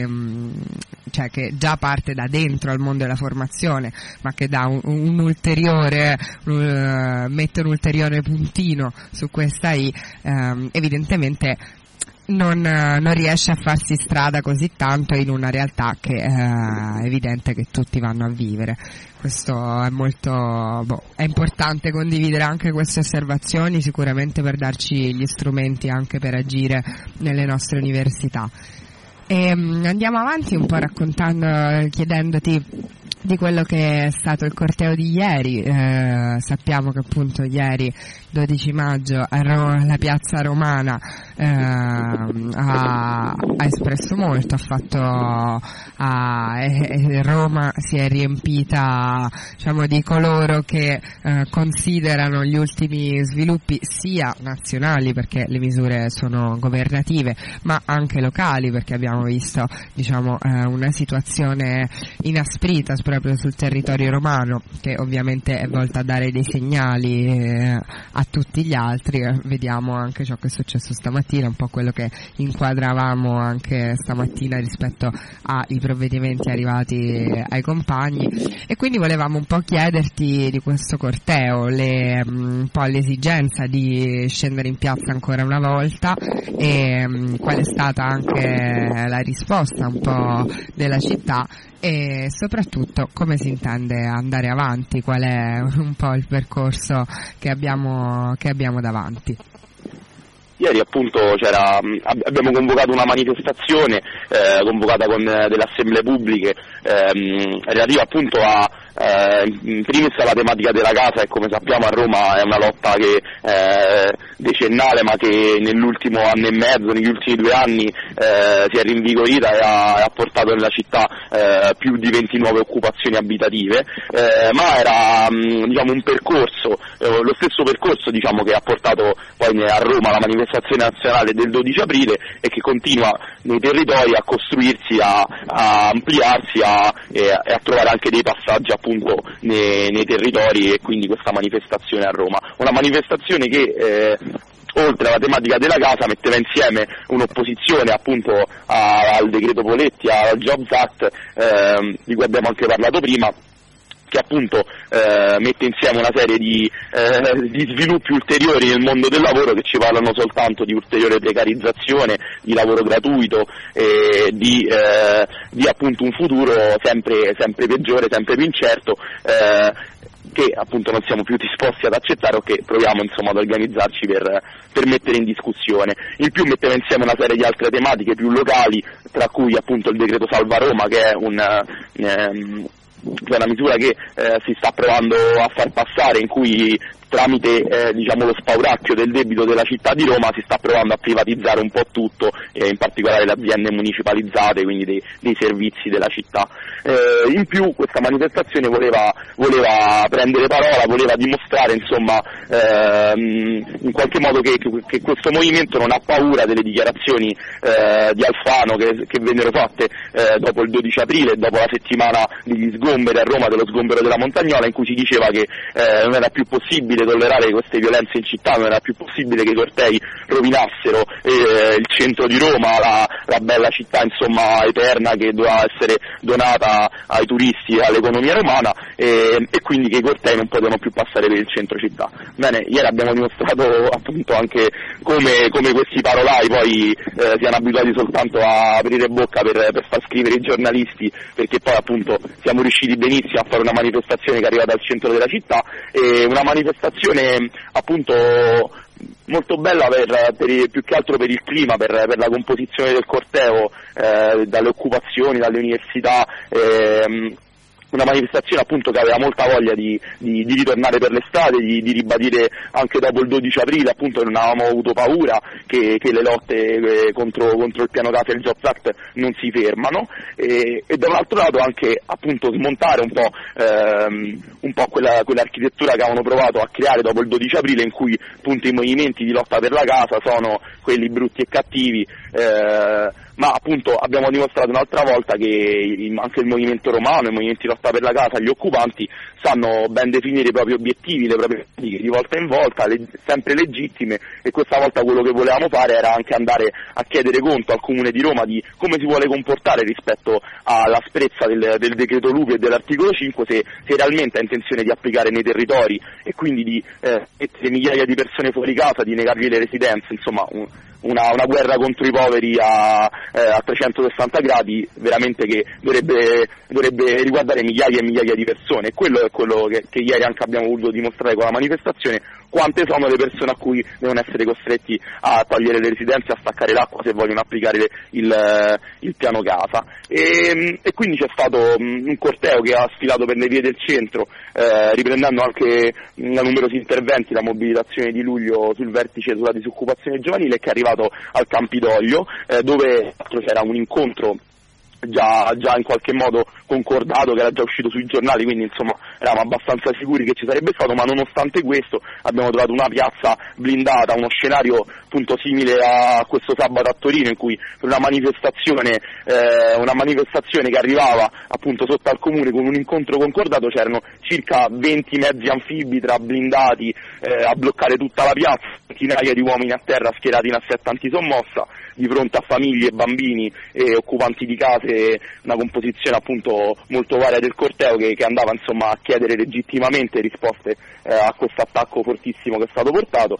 cioè che già parte da dentro al mondo della formazione, ma che dà un ulteriore mette un ulteriore puntino su questa I, evidentemente non riesce a farsi strada così tanto in una realtà che è evidente che tutti vanno a vivere. Questo è molto è importante condividere anche queste osservazioni, sicuramente per darci gli strumenti anche per agire nelle nostre università. E andiamo avanti un po' raccontando, chiedendoti di quello che è stato il corteo di ieri. Sappiamo che appunto ieri 12 maggio la piazza romana ha espresso molto, Roma si è riempita, diciamo, di coloro che considerano gli ultimi sviluppi sia nazionali, perché le misure sono governative, ma anche locali, perché abbiamo visto, diciamo, una situazione inasprita proprio sul territorio romano, che ovviamente è volta a dare dei segnali a tutti gli altri. Vediamo anche ciò che è successo stamattina, un po' quello che inquadravamo anche stamattina rispetto ai provvedimenti arrivati ai compagni, e quindi volevamo un po' chiederti di questo corteo, un po' l'esigenza di scendere in piazza ancora una volta, e qual è stata anche la risposta un po' della città, e soprattutto come si intende andare avanti, qual è un po' il percorso che abbiamo davanti. Ieri appunto abbiamo convocato una manifestazione convocata con delle assemblee pubbliche relativa appunto in primis la tematica della casa, e come sappiamo a Roma è una lotta che decennale, ma che nell'ultimo anno e mezzo, negli ultimi 2 anni si è rinvigorita e ha portato nella città più di 20 nuove occupazioni abitative, ma era diciamo un percorso, lo stesso percorso diciamo che ha portato poi a Roma la manifestazione nazionale del 12 aprile e che continua nei territori a costruirsi, a ampliarsi e a trovare anche dei passaggi appunto nei territori, e quindi questa manifestazione a Roma, una manifestazione che oltre alla tematica della casa metteva insieme un'opposizione appunto al decreto Poletti, al Jobs Act, di cui abbiamo anche parlato prima, che appunto mette insieme una serie di sviluppi ulteriori nel mondo del lavoro, che ci parlano soltanto di ulteriore precarizzazione, di lavoro gratuito e di appunto un futuro sempre peggiore, sempre più incerto, che appunto non siamo più disposti ad accettare, o che proviamo insomma ad organizzarci per mettere in discussione. In più metteva insieme una serie di altre tematiche più locali, tra cui appunto il decreto Salva Roma, che è una misura che si sta provando a far passare, in cui tramite diciamo lo spauracchio del debito della città di Roma si sta provando a privatizzare un po' tutto, in particolare le aziende municipalizzate, quindi dei servizi della città. In più questa manifestazione voleva prendere parola, voleva dimostrare insomma in qualche modo che questo movimento non ha paura delle dichiarazioni di Alfano che vennero fatte dopo il 12 aprile, dopo la settimana degli sgomberi a Roma, dello sgombero della Montagnola, in cui si diceva che non era più possibile tollerare queste violenze in città, non era più possibile che i cortei rovinassero il centro di Roma, la bella città insomma eterna che doveva essere donata ai turisti e all'economia romana, e quindi che i cortei non potevano più passare per il centro città. Bene, ieri abbiamo dimostrato appunto anche come questi parolai poi siano abituati soltanto a aprire bocca per far scrivere i giornalisti, perché poi appunto siamo riusciti benissimo a fare una manifestazione che arriva dal centro della città, e una manifestazione appunto molto bella più che altro per il clima, per la composizione del corteo, dalle occupazioni, dalle università, una manifestazione appunto che aveva molta voglia di ritornare per le strade, di ribadire anche dopo il 12 aprile appunto non avevamo avuto paura, che le lotte contro il piano casa e il Jobs Act non si fermano, e da un altro lato anche appunto smontare un po' quell'architettura che avevano provato a creare dopo il 12 aprile, in cui appunto i movimenti di lotta per la casa sono quelli brutti e cattivi, ma appunto abbiamo dimostrato un'altra volta che anche il movimento romano, i movimenti di lotta per la casa, gli occupanti sanno ben definire i propri obiettivi, le proprie politiche di volta in volta, sempre legittime, e questa volta quello che volevamo fare era anche andare a chiedere conto al Comune di Roma di come si vuole comportare rispetto all'asprezza del decreto Lupi e dell'articolo 5, se realmente ha intenzione di applicare nei territori, e quindi di mettere migliaia di persone fuori casa, di negargli le residenze, insomma una guerra contro i poveri a 360 gradi veramente, che dovrebbe riguardare migliaia e migliaia di persone, e quello è quello che ieri anche abbiamo voluto dimostrare con la manifestazione, quante sono le persone a cui devono essere costretti a togliere le residenze, a staccare l'acqua se vogliono applicare il piano casa, e quindi c'è stato un corteo che ha sfilato per le vie del centro, riprendendo anche da numerosi interventi la mobilitazione di luglio sul vertice sulla disoccupazione giovanile, che è arrivato al Campidoglio, dove c'era un incontro già in qualche modo concordato, che era già uscito sui giornali, quindi insomma eravamo abbastanza sicuri che ci sarebbe stato, ma nonostante questo abbiamo trovato una piazza blindata, uno scenario appunto simile a questo sabato a Torino, in cui per una manifestazione che arrivava appunto sotto al comune con un incontro concordato, c'erano circa 20 mezzi anfibi tra blindati a bloccare tutta la piazza, centinaia di uomini a terra schierati in assetto antisommossa, di fronte a famiglie, bambini e occupanti di case, una composizione appunto molto varia del corteo che andava insomma a chiedere legittimamente risposte a questo attacco fortissimo che è stato portato,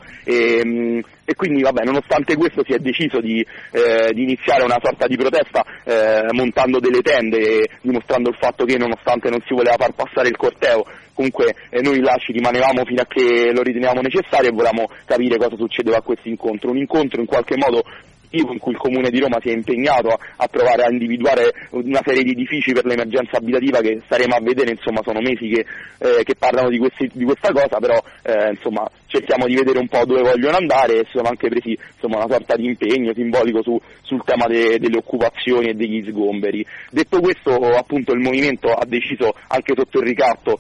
e quindi vabbè, nonostante questo si è deciso di iniziare una sorta di protesta montando delle tende, dimostrando il fatto che nonostante non si voleva far passare il corteo, comunque noi là ci rimanevamo fino a che lo ritenevamo necessario, e volevamo capire cosa succedeva a questo incontro, un incontro in qualche modo in cui il Comune di Roma si è impegnato a provare a individuare una serie di edifici per l'emergenza abitativa, che staremo a vedere, insomma sono mesi che parlano di questa cosa, però insomma cerchiamo di vedere un po' dove vogliono andare, e sono anche presi insomma una sorta di impegno simbolico sul tema delle occupazioni e degli sgomberi. Detto questo, appunto, il movimento ha deciso, anche sotto il ricatto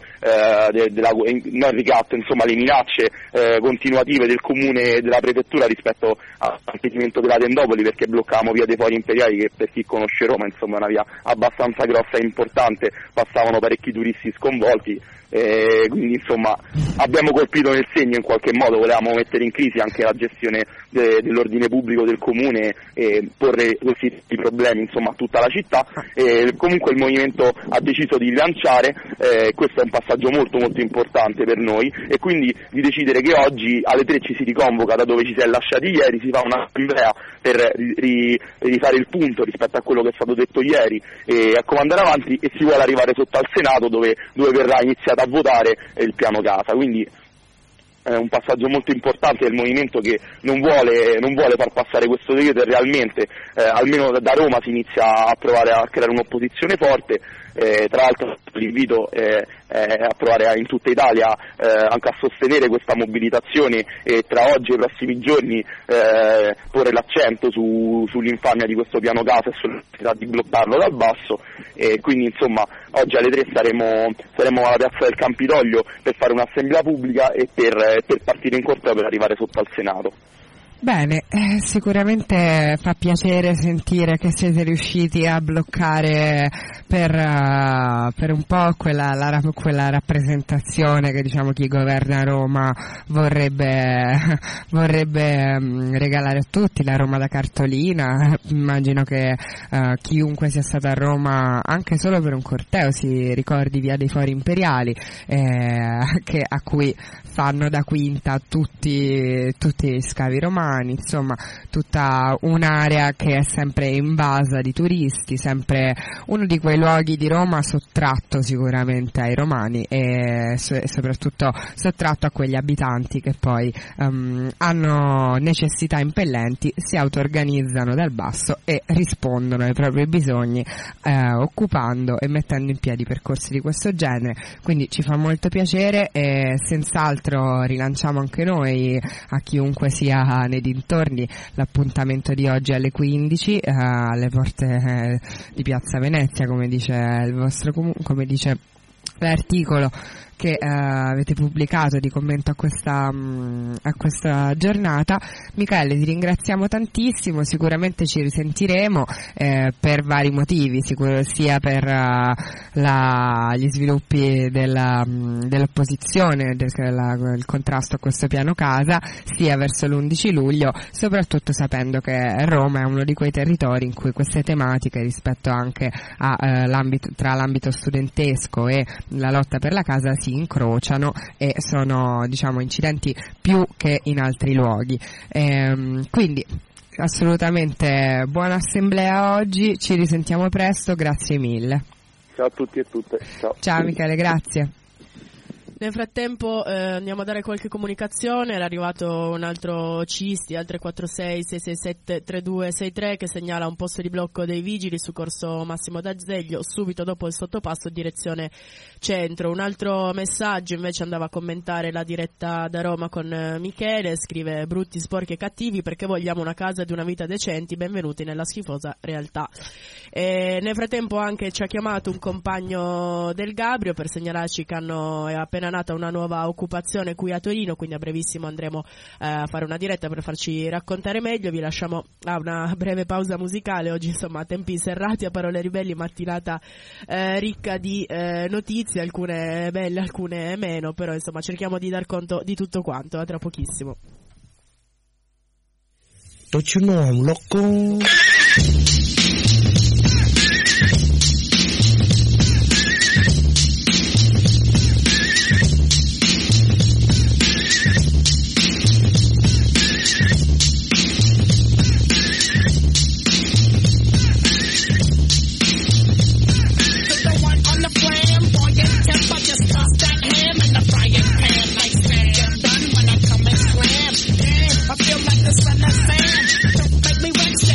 insomma le minacce continuative del Comune e della Prefettura rispetto al mantenimento della Tendopoli, perché bloccavamo via dei Fori Imperiali, che per chi conosce Roma insomma è una via abbastanza grossa e importante, passavano parecchi turisti sconvolti. Quindi insomma abbiamo colpito nel segno, in qualche modo volevamo mettere in crisi anche la gestione dell'ordine pubblico del Comune e porre così i problemi insomma a tutta la città. Comunque il movimento ha deciso di rilanciare, questo è un passaggio molto molto importante per noi, e quindi di decidere che oggi alle 3 ci si riconvoca da dove ci si è lasciati ieri, si fa un'assemblea per rifare il punto rispetto a quello che è stato detto ieri e a comandare avanti, e si vuole arrivare sotto al Senato dove verrà iniziata a votare il piano casa. Quindi è un passaggio molto importante del movimento, che non vuole far passare questo decreto, e realmente almeno da Roma si inizia a provare a creare un'opposizione forte. Tra l'altro l'invito è a provare in tutta Italia anche a sostenere questa mobilitazione, e tra oggi e i prossimi giorni porre l'accento sull'infamia di questo piano casa e sulla necessità di bloccarlo dal basso. E quindi insomma oggi alle 3 saremo alla piazza del Campidoglio per fare un'assemblea pubblica e per partire in corteo per arrivare sotto al Senato. Bene, sicuramente fa piacere sentire che siete riusciti a bloccare per un po' quella rappresentazione che, diciamo, chi governa Roma vorrebbe regalare a tutti, la Roma da cartolina. Immagino che chiunque sia stato a Roma anche solo per un corteo si ricordi via dei Fori Imperiali, a cui fanno da quinta tutti gli scavi romani, insomma tutta un'area che è sempre invasa di turisti, sempre uno di quei luoghi di Roma sottratto sicuramente ai romani e soprattutto sottratto a quegli abitanti che poi hanno necessità impellenti, si auto-organizzano dal basso e rispondono ai propri bisogni occupando e mettendo in piedi percorsi di questo genere. Quindi ci fa molto piacere e senz'altro rilanciamo anche noi, a chiunque sia nei dintorni, l'appuntamento di oggi alle 15 alle porte di Piazza Venezia, come dice il vostro come dice l'articolo che avete pubblicato di commento a questa giornata. Michele, ti ringraziamo tantissimo, sicuramente ci risentiremo per vari motivi, sia per gli sviluppi dell'opposizione, il contrasto a questo piano casa, sia verso l'11 luglio, soprattutto sapendo che Roma è uno di quei territori in cui queste tematiche, rispetto anche tra l'ambito studentesco e la lotta per la casa, si incrociano e sono, diciamo, incidenti più che in altri luoghi. Quindi assolutamente buona assemblea oggi, ci risentiamo presto, grazie mille. Ciao a tutti e tutte. Ciao Michele, grazie. Nel frattempo andiamo a dare qualche comunicazione. Era arrivato un altro CISTI al 346-667-3263 che segnala un posto di blocco dei vigili su corso Massimo d'Azeglio subito dopo il sottopasso direzione centro. Un altro messaggio invece andava a commentare la diretta da Roma con Michele, scrive: brutti, sporchi e cattivi perché vogliamo una casa ed una vita decenti, benvenuti nella schifosa realtà. Nel frattempo anche ci ha chiamato un compagno del Gabrio per segnalarci che è appena nata una nuova occupazione qui a Torino, quindi a brevissimo andremo a fare una diretta per farci raccontare meglio. Vi lasciamo a una breve pausa musicale, oggi insomma tempi serrati, a Parole Ribelli, mattinata ricca di notizie, alcune belle, alcune meno, però insomma cerchiamo di dar conto di tutto quanto. A tra pochissimo. Don't you know I'm loco? I feel like the son of Sam. Don't make me wax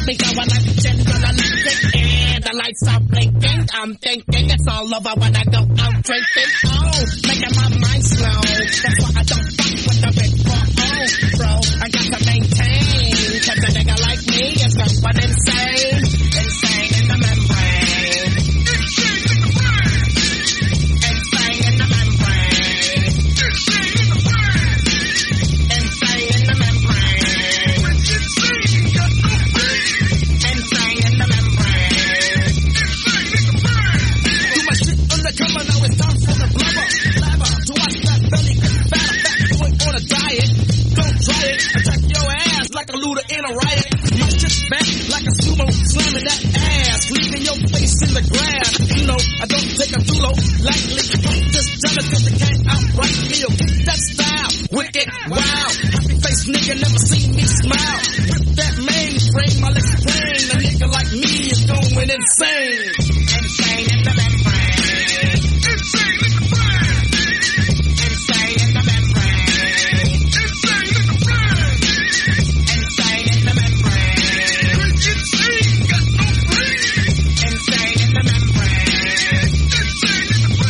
got me going like a general electric. And the lights are blinking. I'm thinking it's all over when I go out drinking. Oh, making my mind slow. That's why I don't fuck with the big bro. Bro, I got to maintain. Cause a nigga like me is going insane. Insane in the membrane. Insane in the brain. Insane in the membrane. Insane in the brain. Insane in the membrane. Insane, got no brain. Insane in the membrane. Insane in the brain. Do my shit undercover, now it's time for the blubber. Blabber, to watch that belly get fatter, fat, going on a diet. Don't try it, attack your ass like a looter in a riot. My shit back like a sumo, slamming that ass, leaving your face in the grass. You know, I don't take a tulo lightly. Just tell it cause they can't outright me or kick that style. Wicked, wow, happy face nigga never seen me smile. Rip that mainframe, I'll explain. A nigga like me is going insane. Insane in the membrane. Insane in the brain. Insane in the membrane. Insane in the brain. Insane in the membrane. Insane, got no brain. Insane in the membrane. Insane in the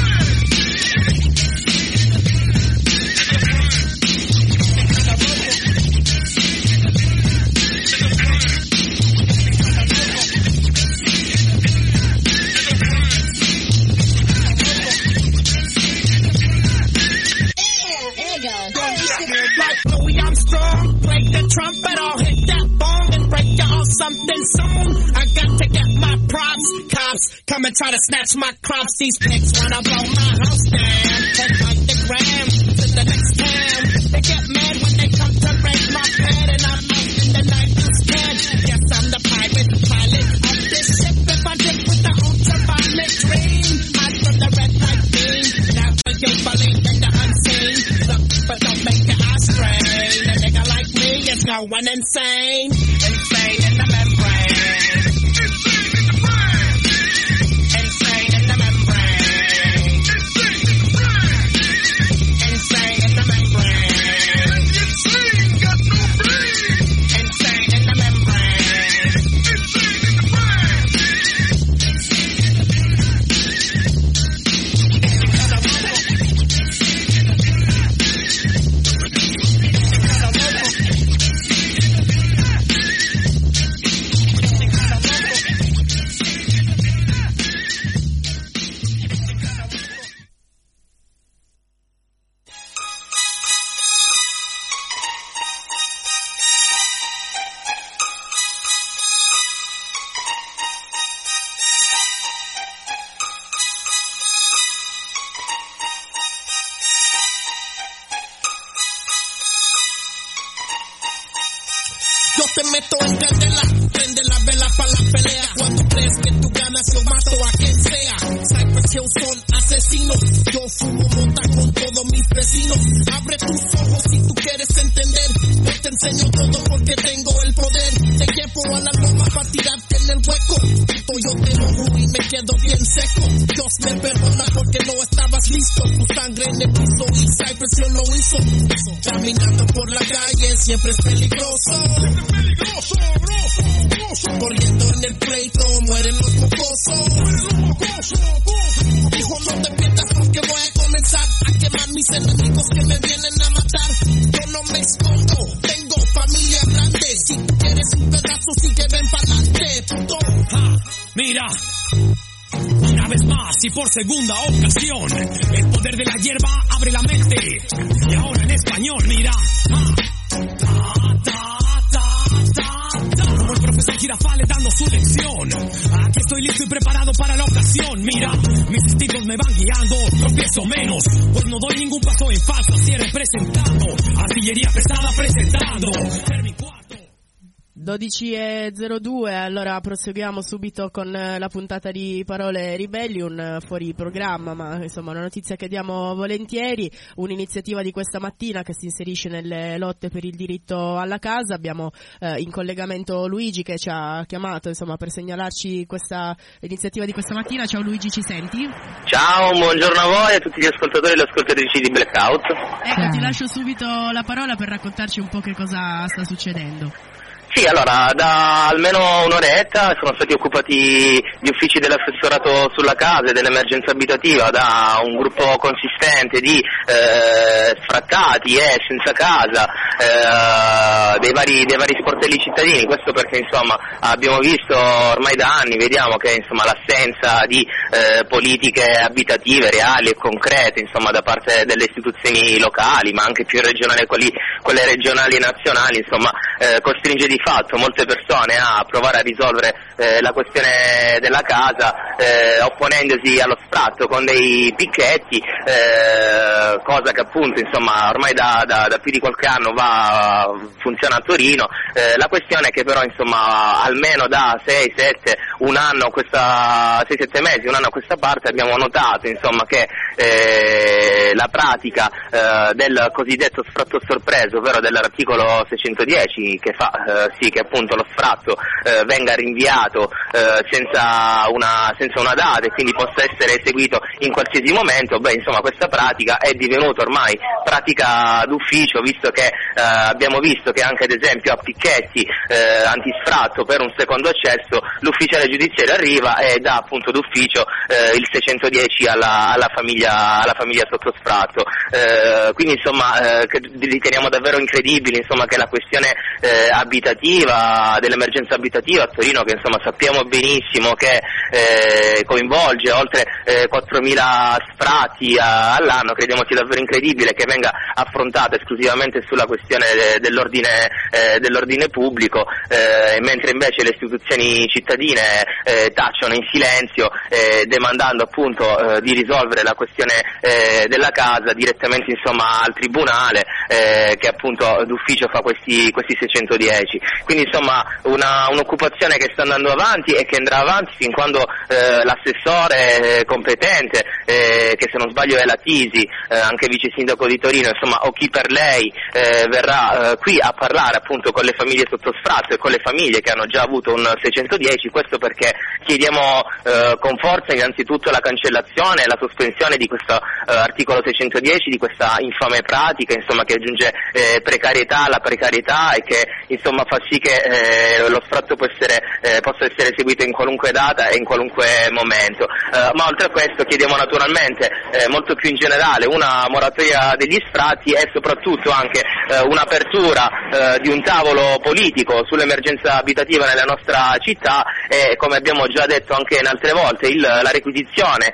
Louis Armstrong, play the trumpet, I'll hit that bong and break you on something soon. I got to get my props, cops come and try to snatch my crops. These pigs wanna blow my house down, and like the gram to the next town. They get mad when they come to raid my bed, and I'm out in the night instead. Guess I'm the pirate pilot of this ship. If I dip with the ultraviolet dream, hide from the red light beam. Now for you believe in the unseen, look but don't make your eyes strain. A nigga like me is going insane. Insane in the membrane. Insane in the brain. Insane in the membrane. Insane in the brain. Insane in the membrane. Insane, got no brain. Insane in the membrane. Insane in the Yo te meto en candela, prende la vela pa' la pelea. Cuando crees que tú ganas, yo mato a quien sea. Cypress Hill son asesinos, yo fumo mota con todos mis vecinos. Abre tus ojos si tú quieres entender. Yo te enseño todo porque tengo el poder. Te llevo a la loma pa' tirarte en el hueco. Yo te mojo y me quedo bien seco. Dios me perdona porque no estabas listo. Tu sangre en el piso y Cypress Hill lo hizo. Caminando por la calle siempre es peligroso. Corriendo en el pleito mueren los mocosos. Hijo, no te pierdas porque voy a comenzar a quemar mis enemigos que me vienen a matar. Yo no me escondo, tengo familia grande. Si tú quieres un pedazo, sigue ven pa'lante, puto. Mira, una vez más y por segunda ocasión, el poder de la hierba abre la mente. Y ahora en español, mira. Como el profesor Girafales dando su lección. Aquí estoy listo y preparado para la ocasión. Mira, mis instintos me van guiando, tropiezo menos, pues no doy ningún paso en falso. Así representando, artillería pesada presentando. 12:02, allora proseguiamo subito con la puntata di Parole Ribelli, un fuori programma, ma insomma una notizia che diamo volentieri, un'iniziativa di questa mattina che si inserisce nelle lotte per il diritto alla casa. Abbiamo in collegamento Luigi che ci ha chiamato insomma per segnalarci questa iniziativa di questa mattina. Ciao Luigi, ci senti? Ciao, buongiorno a voi e a tutti gli ascoltatori e le ascoltatrici di Blackout. Ecco, ti lascio subito la parola per raccontarci un po' che cosa sta succedendo. Sì, allora da almeno un'oretta sono stati occupati gli uffici dell'assessorato sulla casa e dell'emergenza abitativa da un gruppo consistente di sfrattati e senza casa, dei vari sportelli cittadini. Questo perché insomma abbiamo visto ormai da anni, vediamo che insomma l'assenza di politiche abitative reali e concrete insomma da parte delle istituzioni locali, ma anche più regionali, quelle regionali e nazionali, insomma costringe di fatto molte persone a provare a risolvere la questione della casa opponendosi allo sfratto con dei picchetti, cosa che appunto insomma ormai da più di qualche anno funziona a Torino. La questione è che però insomma almeno da 6-7 mesi, un anno a questa parte abbiamo notato insomma che la pratica del cosiddetto sfratto sorpreso, ovvero dell'articolo 610 che fa sì che appunto lo sfratto venga rinviato senza una data e quindi possa essere eseguito in qualsiasi momento. Insomma questa pratica è divenuta ormai pratica d'ufficio, visto che abbiamo visto che anche ad esempio a picchetti antisfratto per un secondo accesso l'ufficiale giudiziario arriva e dà appunto d'ufficio il 610 alla famiglia sotto sfratto. Quindi insomma riteniamo davvero incredibile insomma che la questione abitativa, dell'emergenza abitativa a Torino, che insomma sappiamo benissimo che coinvolge oltre 4.000 sfratti all'anno, crediamo sia davvero incredibile che venga affrontata esclusivamente sulla questione dell'ordine pubblico, mentre invece le istituzioni cittadine tacciono in silenzio, demandando appunto di risolvere la questione della casa direttamente insomma al tribunale che appunto d'ufficio fa questi 610. Quindi insomma un'occupazione che sta andando avanti e che andrà avanti fin quando l'assessore competente, che se non sbaglio è la Tisi, anche vice sindaco di Torino, insomma, o chi per lei verrà qui a parlare appunto con le famiglie sotto sfratto e con le famiglie che hanno già avuto un 610. Questo perché chiediamo con forza innanzitutto la cancellazione e la sospensione di questo articolo 610, di questa infame pratica insomma che aggiunge precarietà alla precarietà e che insomma fa sì che lo sfratto possa essere eseguito in qualunque data e in qualunque momento. Ma oltre a questo chiediamo naturalmente molto più in generale una moratoria degli sfratti e soprattutto anche un'apertura di un tavolo politico sull'emergenza abitativa nella nostra città e, come abbiamo già detto anche in altre volte, la requisizione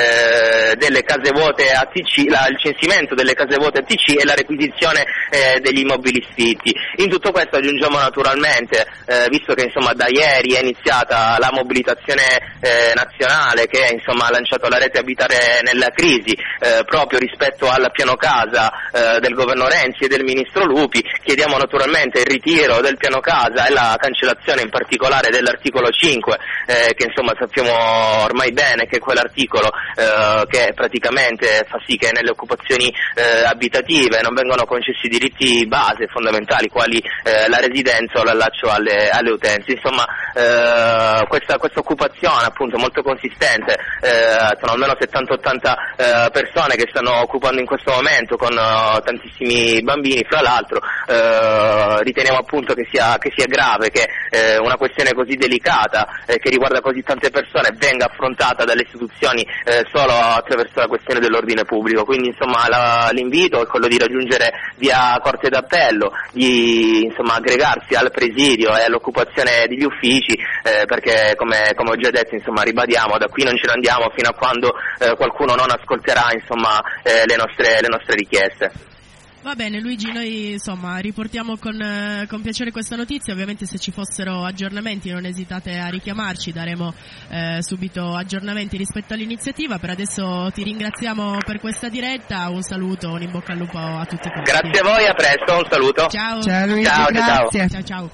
delle case vuote ATC, il censimento delle case vuote ATC e la requisizione degli immobili sfitti. In tutto questo aggiungiamo naturalmente, visto che insomma da ieri è iniziata la mobilitazione nazionale che insomma ha lanciato la rete Abitare nella crisi proprio rispetto al piano casa del governo Renzi e del ministro Lupi, chiediamo naturalmente il ritiro del piano casa e la cancellazione in particolare dell'articolo 5 che insomma sappiamo ormai bene che è quell'articolo che praticamente fa sì che nelle occupazioni abitative non vengono concessi diritti base fondamentali quali la residenza o l'allaccio alle utenze. Insomma questa occupazione appunto molto consistente, sono almeno 70-80 persone che stanno occupando in questo momento con tantissimi bambini, fra l'altro riteniamo appunto che sia grave che una questione così delicata che riguarda così tante persone venga affrontata dalle istituzioni solo attraverso la questione dell'ordine pubblico. Quindi insomma l'invito è quello di raggiungere via Corte d'Appello, di insomma aggregarsi al presidio e all'occupazione degli uffici perché come ho già detto insomma ribadiamo, da qui non ce ne andiamo fino a quando qualcuno non ascolterà insomma le nostre richieste. Va bene Luigi, noi insomma riportiamo con piacere questa notizia, ovviamente se ci fossero aggiornamenti non esitate a richiamarci, daremo subito aggiornamenti rispetto all'iniziativa. Per adesso ti ringraziamo per questa diretta, un saluto, un in bocca al lupo a tutti quanti. Grazie a voi, a presto, un saluto. Ciao. Ciao Luigi, grazie. Ciao.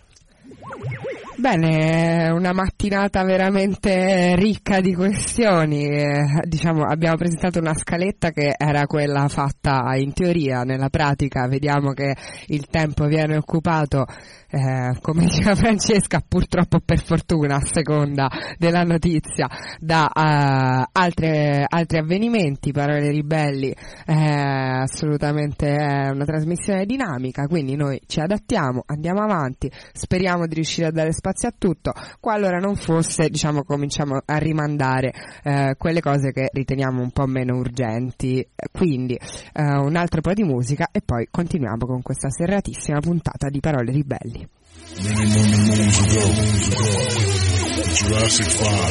Bene, una mattinata veramente ricca di questioni, diciamo abbiamo presentato una scaletta che era quella fatta in teoria, nella pratica vediamo che il tempo viene occupato come diceva Francesca, purtroppo per fortuna a seconda della notizia, da altri avvenimenti. Parole Ribelli assolutamente è una trasmissione dinamica, quindi noi ci adattiamo, andiamo avanti, speriamo di riuscire a dare spazio a tutto. Qualora non fosse, diciamo, cominciamo a rimandare quelle cose che riteniamo un po' meno urgenti. Quindi un altro po' di musica e poi continuiamo con questa serratissima puntata di Parole Ribelli. Many moons ago, Jurassic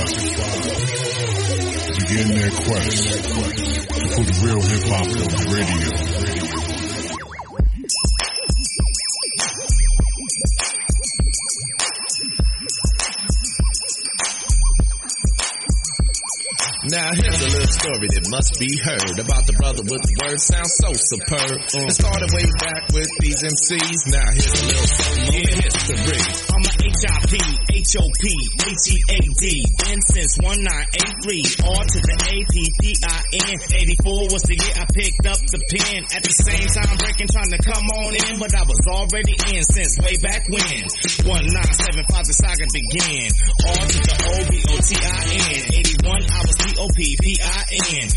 5 began their quest to put real hip-hop on the radio. Now here's a little story that must be heard about the brother with the words sound so superb. It started way back with these MCs. Now here's a little something in history. I'm a HIP, HOP, HEAD. Been since 1983, R to the APPIN. 84 was the year I picked up the pen. At the same time breaking, trying to come on in, but I was already in since way back when. 1975 the saga began. R to the OBOTIN. 81 I was POPPIN.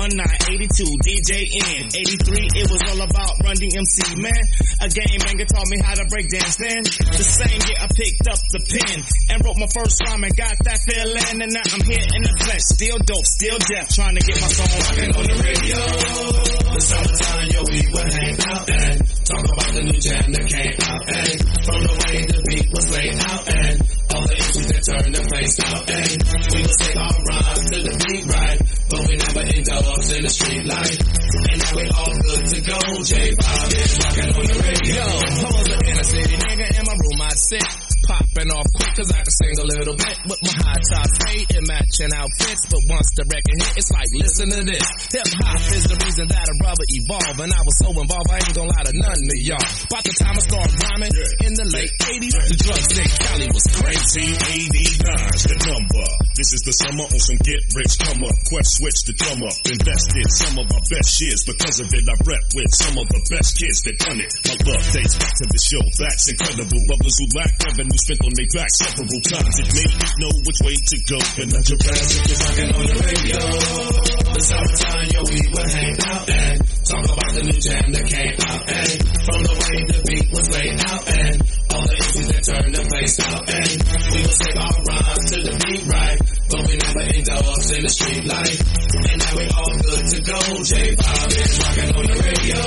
1982 DJN. 83 it was all about Run DMC, man. A game banger taught me how to break dance then. The same year I picked up the pen and wrote my first rhyme and got that feeling. And now I'm here in the flesh, still dope, still deaf, trying to get my song rocking on the radio. The summertime, yo, we would hang out and talk about the new jam that came out. And from the way the beat was laid out and all the issues that turned the place out. And we would take our rhymes to the beat right, but we never indulged in the street life. And now we all good to go. J5 is rocking on the radio. Yo, I was an inner city nigga in my room, I'd sit popping off quick cause I could sing a little bit with my high top fade and matching outfits. But once the record hit, it's like, listen to this. Hip hop is the reason that a brother evolved, and I was so involved I ain't gonna lie to none of y'all. By the time I started rhyming in the late 80s, the drug stick Cali was crazy. 1989's the number. This is the summer on some get rich come up. Quest switch the drum up. Invested some of my best years. Because of it I rep with some of the best kids that done it. My love dates back to the show. That's incredible. Brothers who lack revenue spent on their back several times. It made me know which way to go. And now Jurassic is rocking on the radio. The summertime, yo, we would hang out and talk about the new jam that came out. And from the way the beat was laid out and all the issues that turned the place out. And we would take our rhymes to the beat right, but we never indulged in the street life. And now we all good to go. J5 is rocking on the radio.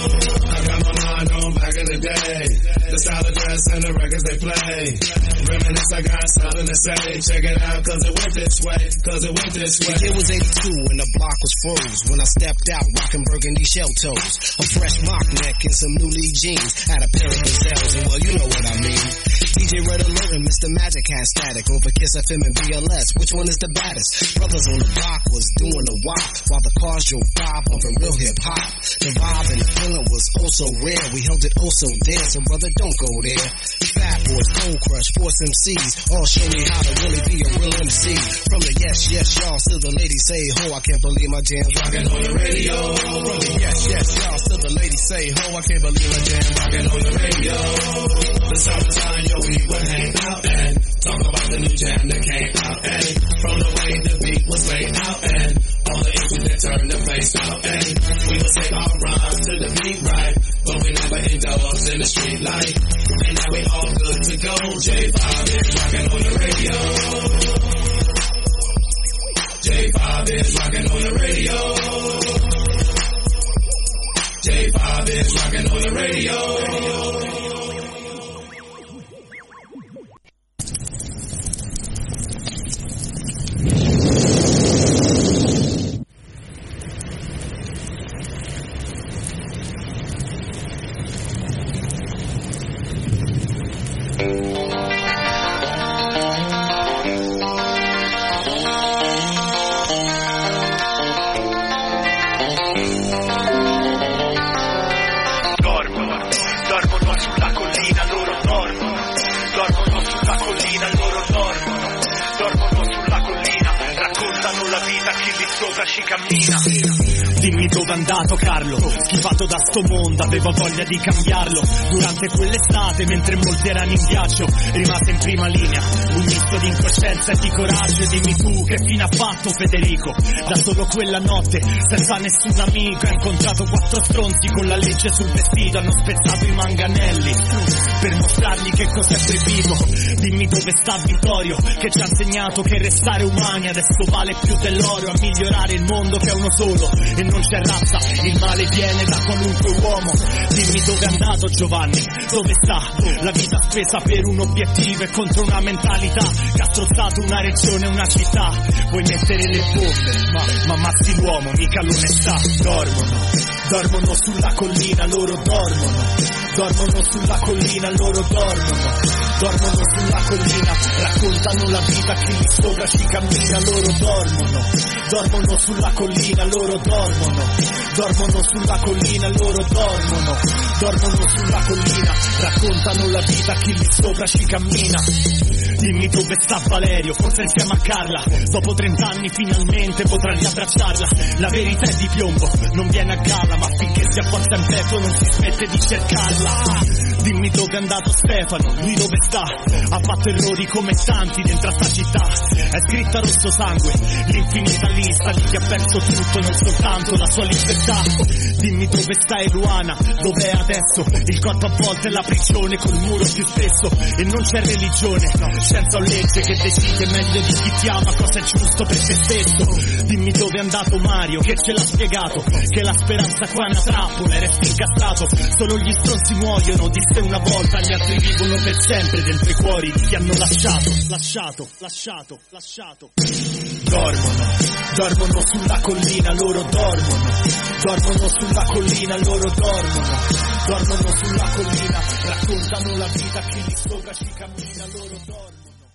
I got my mind on back in the day, the style of dress and the records they play. Reminisce, I got something to say. Check it out, cause it went this way, cause it went this way. The year was 82 and the block was froze when I stepped out rocking burgundy shell toes, a fresh mock neck and some new Lee jeans, had a pair of gazelles and well you know what I mean. DJ Red Alert and Mr. Magic had static over Kiss FM and BLS. Which one is the baddest? Brothers on the block was doing the wop while the cars drove by bumping real hip hop. The vibe and the feeling was oh so rare. We held it oh so dear, so brother don't go there. Fat Boys, Cold Crush, Force MCs, all show me how to really be a real MC. From the yes y'all to the ladies say ho, I can't believe my jam's rocking on the radio. From the yes y'all to the ladies say ho, I can't believe my jam's rocking on the radio. The summertime, yo, we would hang out and talk about the new jam that came out. And from the way the beat was laid out and all the issues that turned the place out. And we would take our rhymes to the beat right, but we never indulged in the street life. And now we all good to go. J5 is rocking on the radio. J5 is rocking on the radio. J5 is rocking on the radio. Dimmi Dimmi dove è andato Carlo, schifato da sto mondo, avevo voglia di cambiarlo. Durante quell'estate, mentre molti erano in ghiaccio, rimase in prima linea un misto di incoscienza e di coraggio. Dimmi tu che fine ha fatto Federico, da solo quella notte, senza nessun amico. Ha incontrato 4 stronzi con la legge sul vestito, hanno spezzato i manganelli per mostrargli che cos'è proibito. Dimmi dove sta Vittorio, che ci ha insegnato che restare umani adesso vale più dell'oro. A migliorare il mondo che è uno solo e non c'è razza, il male viene da qualunque uomo. Dimmi dove è andato Giovanni, dove sta la vita spesa per un obiettivo e contro una mentalità che ha strozzato una regione, una città. Vuoi mettere le bombe, ma ammazzi l'uomo, mica l'onestà. Dormono sulla collina, loro dormono sulla collina, loro dormono sulla collina, raccontano la vita che lì sopra ci cammina. Loro dormono sulla collina, loro dormono sulla collina, loro dormono sulla collina, raccontano la vita che lì sopra ci cammina. Dimmi dove sta Valerio, forse insieme a Carla, dopo 30 anni finalmente potrà riabbracciarla. La verità è di piombo, non viene a galla, ma finché si avvolta in petto non si smette di cercarla. Dimmi dove è andato Stefano, lui dove sta? Ha fatto errori come tanti dentro a sta città. È scritta a rosso sangue l'infinita lista di chi ha perso tutto, non soltanto la sua libertà. Dimmi dove sta Eluana, dov'è adesso? Il corpo a volte è la prigione col muro più spesso. E non c'è religione, scienza o legge che decide meglio di chi ti ama cosa è giusto per te stesso. Dimmi dove è andato Mario, che ce l'ha spiegato, che la speranza qua è una trappola e resta incastrato. Solo gli stronzi muoiono, disse una volta, gli altri vivono per sempre dentro i cuori di chi hanno lasciato. Dormono sulla collina, loro dormono sulla collina, loro dormono sulla collina, raccontano la vita che lì sopra ci cammina, loro dormono.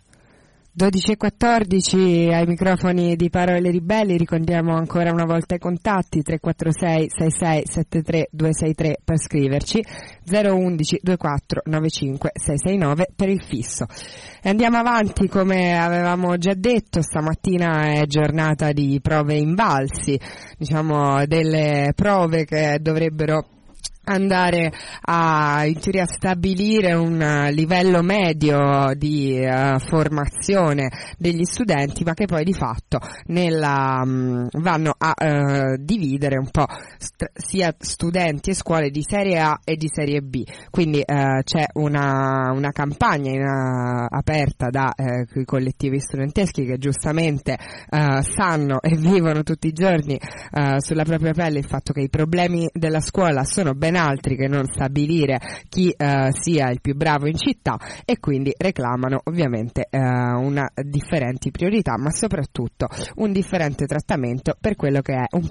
12:14 ai microfoni di Parole Ribelli. Ricordiamo ancora una volta i contatti: 346 66 73 263 per scriverci, 011 24 95 669 per il fisso. E andiamo avanti, come avevamo già detto, stamattina è giornata di prove invalsi, diciamo delle prove che dovrebbero andare in teoria a stabilire un livello medio di formazione degli studenti, ma che poi di fatto vanno a dividere un po' sia studenti e scuole di serie A e di serie B. Quindi c'è una campagna aperta da i collettivi studenteschi che giustamente sanno e vivono tutti i giorni sulla propria pelle il fatto che i problemi della scuola sono ben altri che non stabilire chi sia il più bravo in città, e quindi reclamano ovviamente una differenti priorità, ma soprattutto un differente trattamento per quello che è un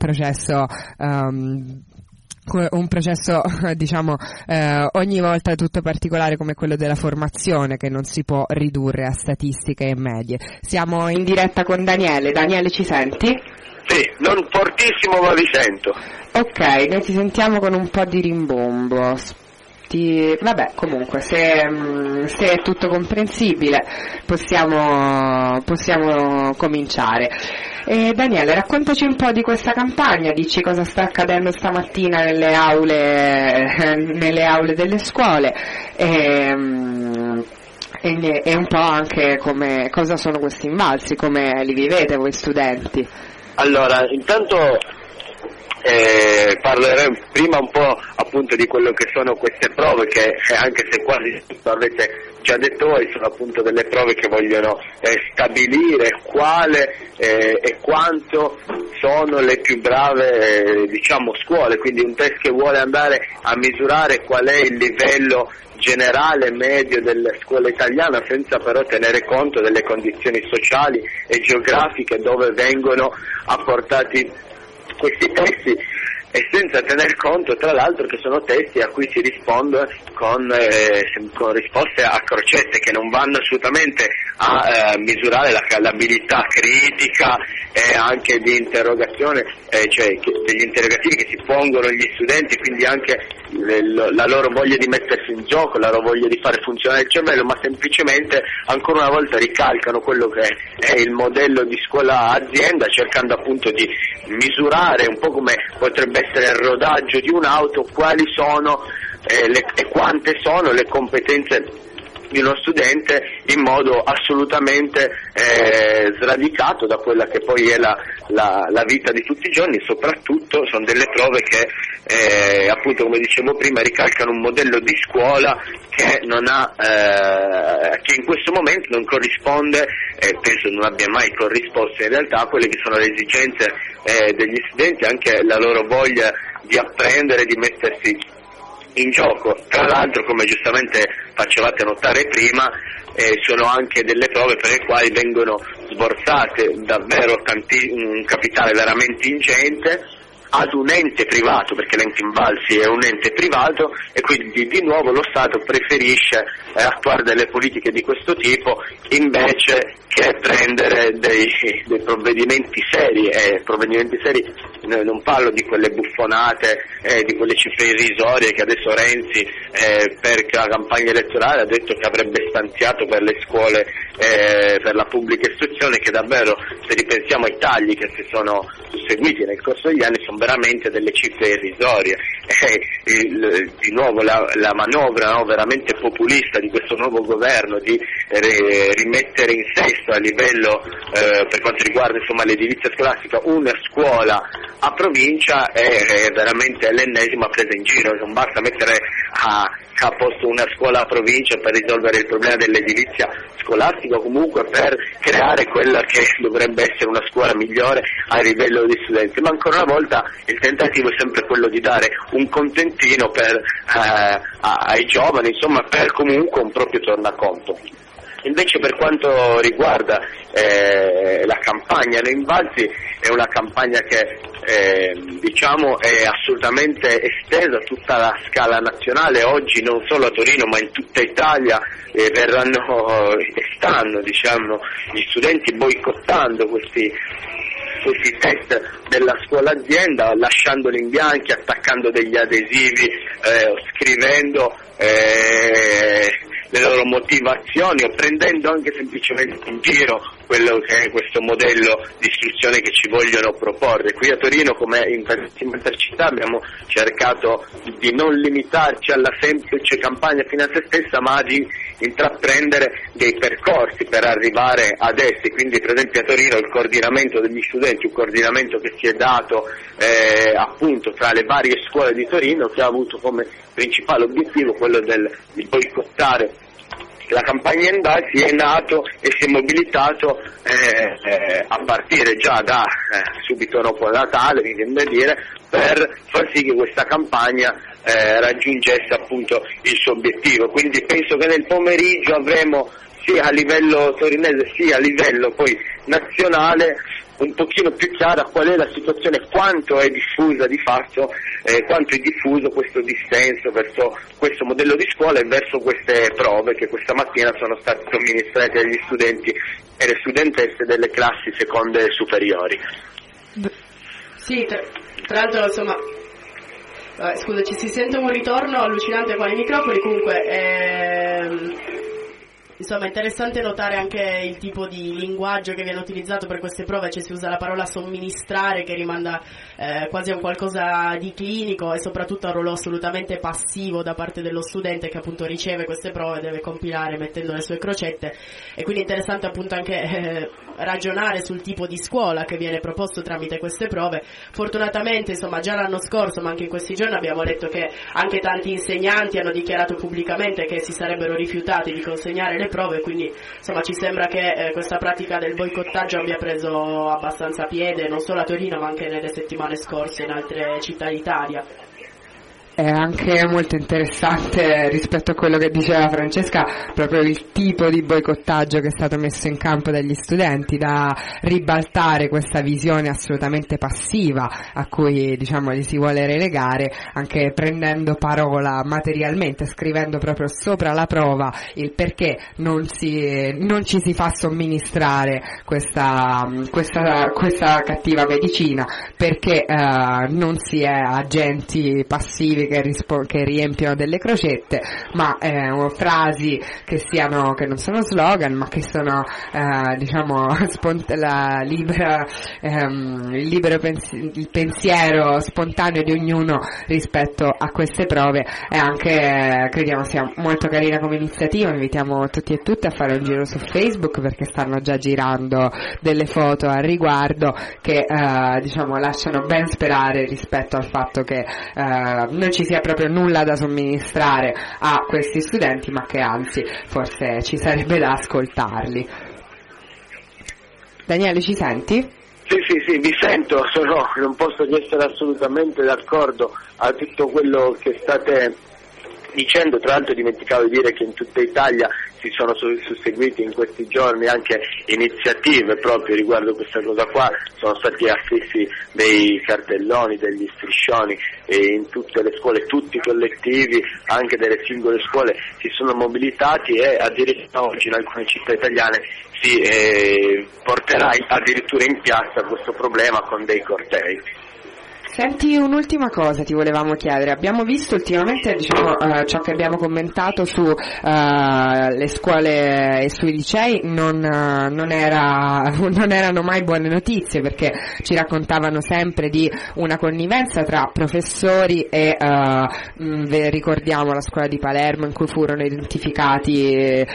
processo diciamo ogni volta tutto particolare come quello della formazione, che non si può ridurre a statistiche e medie. Siamo in diretta con Daniele. Daniele, ci senti? Sì, non fortissimo ma vi sento. Ok, noi ti sentiamo con un po' di rimbombo. Vabbè, comunque, se è tutto comprensibile possiamo cominciare. Daniele, raccontaci un po' di questa campagna, dici cosa sta accadendo stamattina nelle aule delle scuole e un po' anche cosa sono questi invalsi, come li vivete voi studenti. Allora, intanto parleremo prima un po' appunto di quello che sono queste prove, che anche se quasi tutto avete già detto voi, sono appunto delle prove che vogliono stabilire quale e quanto sono le più brave diciamo scuole, quindi un test che vuole andare a misurare qual è il livello generale medio della scuola italiana, senza però tenere conto delle condizioni sociali e geografiche dove vengono apportati questi testi, e senza tener conto tra l'altro che sono testi a cui si risponde con risposte a crocette che non vanno assolutamente a misurare l'abilità critica e anche di interrogazione, cioè degli interrogativi che si pongono gli studenti, quindi anche la loro voglia di mettersi in gioco, la loro voglia di fare funzionare il cervello, ma semplicemente ancora una volta ricalcano quello che è il modello di scuola azienda, cercando appunto di misurare un po' come potrebbe essere il rodaggio di un'auto, quali sono e quante sono le competenze di uno studente, in modo assolutamente sradicato da quella che poi è la vita di tutti i giorni. Soprattutto sono delle prove che appunto, come dicevo prima, ricalcano un modello di scuola che non ha che in questo momento non corrisponde, penso non abbia mai corrisposto in realtà a quelle che sono le esigenze degli studenti, anche la loro voglia di apprendere, di mettersi in gioco. Tra l'altro, come giustamente facevate notare prima, sono anche delle prove per le quali vengono sborsate davvero un capitale veramente ingente ad un ente privato, perché l'ente Invalsi è un ente privato, e quindi di nuovo lo Stato preferisce attuare delle politiche di questo tipo invece che prendere dei provvedimenti seri. Provvedimenti seri, non parlo di quelle buffonate, di quelle cifre irrisorie che adesso Renzi per la campagna elettorale ha detto che avrebbe stanziato per le scuole, per la pubblica istruzione, che davvero, se ripensiamo ai tagli che si sono susseguiti nel corso degli anni, sono veramente delle cifre irrisorie. Di nuovo la manovra veramente populista di questo nuovo governo di rimettere in sesto a livello per quanto riguarda insomma l'edilizia scolastica una scuola a provincia è veramente l'ennesima presa in giro. Non basta mettere a posto una scuola a provincia per risolvere il problema dell'edilizia scolastica, o comunque per creare quella che dovrebbe essere una scuola migliore a livello di studenti, ma ancora una volta il tentativo è sempre quello di dare un contentino ai giovani, insomma, per comunque un proprio tornaconto. Invece per quanto riguarda la campagna No Invalsi, è una campagna che diciamo è assolutamente estesa a tutta la scala nazionale. Oggi non solo a Torino ma in tutta Italia stanno diciamo gli studenti boicottando questi test della scuola azienda, lasciandoli in bianchi, attaccando degli adesivi, scrivendo le loro motivazioni, o prendendo anche semplicemente in giro quello che è questo modello di istruzione che ci vogliono proporre. Qui a Torino, come in città, abbiamo cercato di non limitarci alla semplice campagna fine a se stessa, ma di intraprendere dei percorsi per arrivare ad essi. Quindi per esempio a Torino il coordinamento degli studenti, un coordinamento che si è dato appunto tra le varie scuole di Torino, che ha avuto come principale obiettivo quello di boicottare la campagna Invalsi, è nato e si è mobilitato a partire già da subito dopo Natale, mi viene da dire, per far sì che questa campagna raggiungesse appunto il suo obiettivo. Quindi penso che nel pomeriggio avremo sia a livello torinese sia a livello poi nazionale un pochino più chiara qual è la situazione, quanto è diffusa di fatto, quanto è diffuso questo dissenso verso questo modello di scuola e verso queste prove che questa mattina sono state somministrate agli studenti e alle studentesse delle classi seconde superiori. Sì, tra l'altro insomma, scusaci, si sente un ritorno allucinante qua nei microfoni, comunque insomma è interessante notare anche il tipo di linguaggio che viene utilizzato per queste prove, cioè si usa la parola somministrare, che rimanda quasi a un qualcosa di clinico, e soprattutto a un ruolo assolutamente passivo da parte dello studente che appunto riceve queste prove, deve compilare mettendo le sue crocette. E quindi è interessante appunto anche ragionare sul tipo di scuola che viene proposto tramite queste prove. Fortunatamente insomma già l'anno scorso, ma anche in questi giorni, abbiamo letto che anche tanti insegnanti hanno dichiarato pubblicamente che si sarebbero rifiutati di consegnare le prove, quindi insomma ci sembra che questa pratica del boicottaggio abbia preso abbastanza piede non solo a Torino ma anche nelle settimane scorse in altre città d'Italia. è anche molto interessante rispetto a quello che diceva Francesca, proprio il tipo di boicottaggio che è stato messo in campo dagli studenti, da ribaltare questa visione assolutamente passiva a cui diciamo li si vuole relegare, anche prendendo parola materialmente, scrivendo proprio sopra la prova il perché non ci si fa somministrare questa cattiva medicina, perché non si è agenti passivi che riempiono delle crocette, ma frasi che non sono slogan, ma che sono il pensiero spontaneo di ognuno rispetto a queste prove. E anche crediamo sia molto carina come iniziativa. Invitiamo tutti e tutte a fare un giro su Facebook, perché stanno già girando delle foto al riguardo che lasciano ben sperare rispetto al fatto che non ci sia proprio nulla da somministrare a questi studenti, ma che anzi forse ci sarebbe da ascoltarli. Daniele, ci senti? Sì, vi sento, non posso che essere assolutamente d'accordo a tutto quello che state dicendo. Tra l'altro dimenticavo di dire che in tutta Italia si sono susseguiti in questi giorni anche iniziative proprio riguardo questa cosa qua, sono stati affissi dei cartelloni, degli striscioni in tutte le scuole, tutti i collettivi anche delle singole scuole si sono mobilitati, e addirittura oggi in alcune città italiane si porterà addirittura in piazza questo problema con dei cortei. Senti, un'ultima cosa ti volevamo chiedere. Abbiamo visto ultimamente ciò che abbiamo commentato su le scuole e sui licei non erano mai buone notizie, perché ci raccontavano sempre di una connivenza tra professori e ricordiamo la scuola di Palermo in cui furono identificati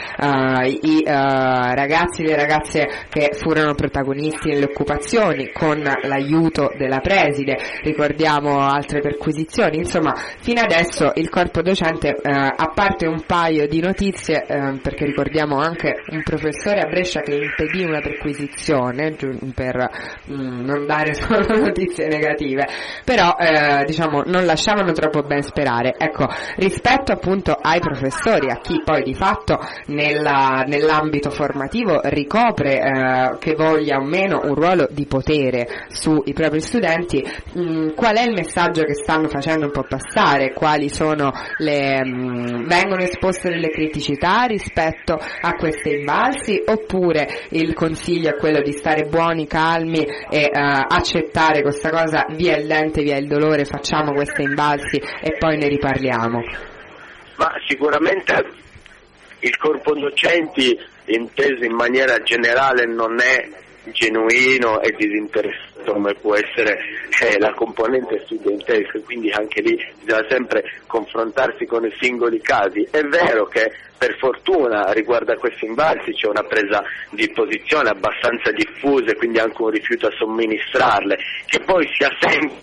i ragazzi e le ragazze che furono protagonisti nelle occupazioni con l'aiuto della preside. Ricordiamo altre perquisizioni, insomma fino adesso il corpo docente, a parte un paio di notizie, perché ricordiamo anche un professore a Brescia che impedì una perquisizione per non dare solo notizie negative, però non lasciavano troppo ben sperare. Ecco, rispetto appunto ai professori, a chi poi di fatto nell'ambito formativo ricopre, che voglia o meno, un ruolo di potere sui propri studenti, qual è il messaggio che stanno facendo un po' passare? Quali sono vengono esposte delle criticità rispetto a queste invalsi, oppure il consiglio è quello di stare buoni, calmi e accettare questa cosa, via il lente, via il dolore, facciamo queste invalsi e poi ne riparliamo? Ma sicuramente il corpo docenti inteso in maniera generale non è genuino e disinteressato come può essere la componente studentesca, quindi anche lì bisogna sempre confrontarsi con i singoli casi. È vero che per fortuna riguardo a questi invalsi c'è una presa di posizione abbastanza diffusa e quindi anche un rifiuto a somministrarle, che poi sia sempre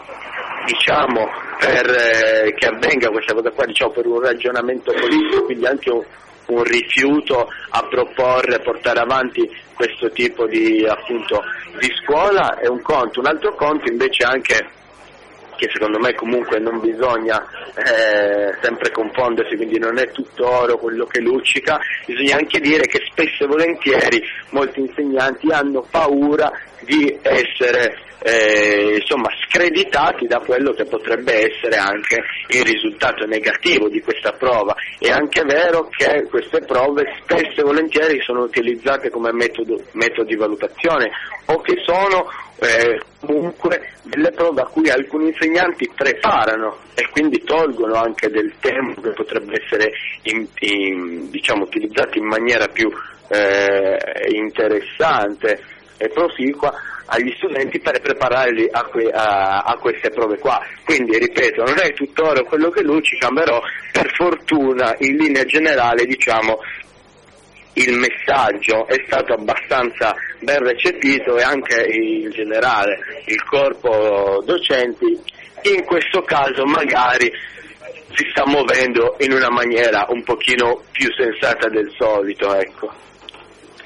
per che avvenga questa cosa qua per un ragionamento politico, quindi anche un rifiuto a portare avanti questo tipo di scuola è un conto. Un altro conto invece anche, che secondo me comunque non bisogna sempre confondersi, quindi non è tutto oro quello che luccica, bisogna anche dire che spesso e volentieri molti insegnanti hanno paura di essere screditati da quello che potrebbe essere anche il risultato negativo di questa prova. È anche vero che queste prove spesso e volentieri sono utilizzate come metodo di valutazione, o che sono comunque delle prove a cui alcuni insegnanti preparano e quindi tolgono anche del tempo che potrebbe essere utilizzato in maniera più interessante e proficua agli studenti per prepararli a queste prove qua. Quindi ripeto, non è tutto oro quello che luccica, però per fortuna in linea generale il messaggio è stato abbastanza ben recepito, e anche in generale il corpo docenti in questo caso magari si sta muovendo in una maniera un pochino più sensata del solito, ecco.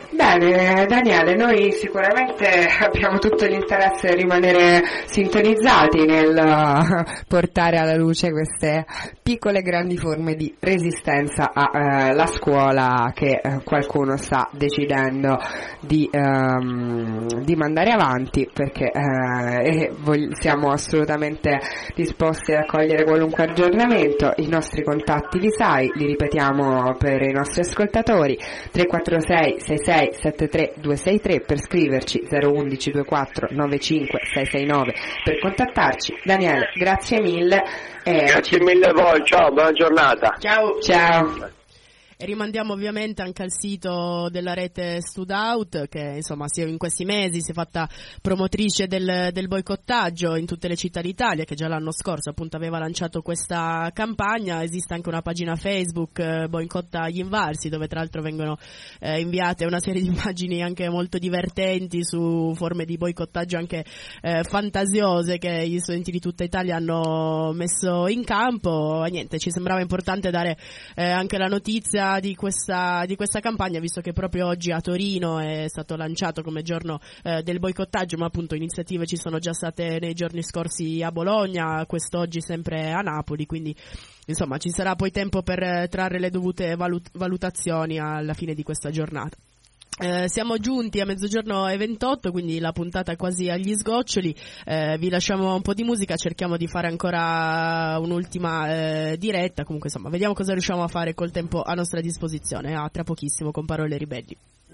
Bene Daniele, noi sicuramente abbiamo tutto l'interesse a rimanere sintonizzati nel portare alla luce queste piccole grandi forme di resistenza alla scuola che qualcuno sta decidendo di mandare avanti, perché siamo assolutamente disposti ad accogliere qualunque aggiornamento. I nostri contatti li sai, li ripetiamo per i nostri ascoltatori: 346 66 73 263 per scriverci, 011 24 95 669 per contattarci. Daniele, grazie mille. Grazie mille a voi, ciao, buona giornata. Ciao. E rimandiamo ovviamente anche al sito della rete Studout, che insomma in questi mesi si è fatta promotrice del boicottaggio in tutte le città d'Italia, che già l'anno scorso appunto aveva lanciato questa campagna. Esiste anche una pagina Facebook, Boicotta gli Invalsi, dove tra l'altro vengono inviate una serie di immagini anche molto divertenti su forme di boicottaggio anche fantasiose che gli studenti di tutta Italia hanno messo in campo. E niente, ci sembrava importante dare anche la notizia di questa campagna, visto che proprio oggi a Torino è stato lanciato come giorno del boicottaggio, ma appunto iniziative ci sono già state nei giorni scorsi a Bologna, quest'oggi sempre a Napoli, quindi insomma ci sarà poi tempo per trarre le dovute valutazioni alla fine di questa giornata. Siamo giunti a 12:28, quindi la puntata è quasi agli sgoccioli. Vi lasciamo un po' di musica, cerchiamo di fare ancora un'ultima diretta. Comunque insomma, vediamo cosa riusciamo a fare col tempo a nostra disposizione. A tra pochissimo con Parole Ribelli.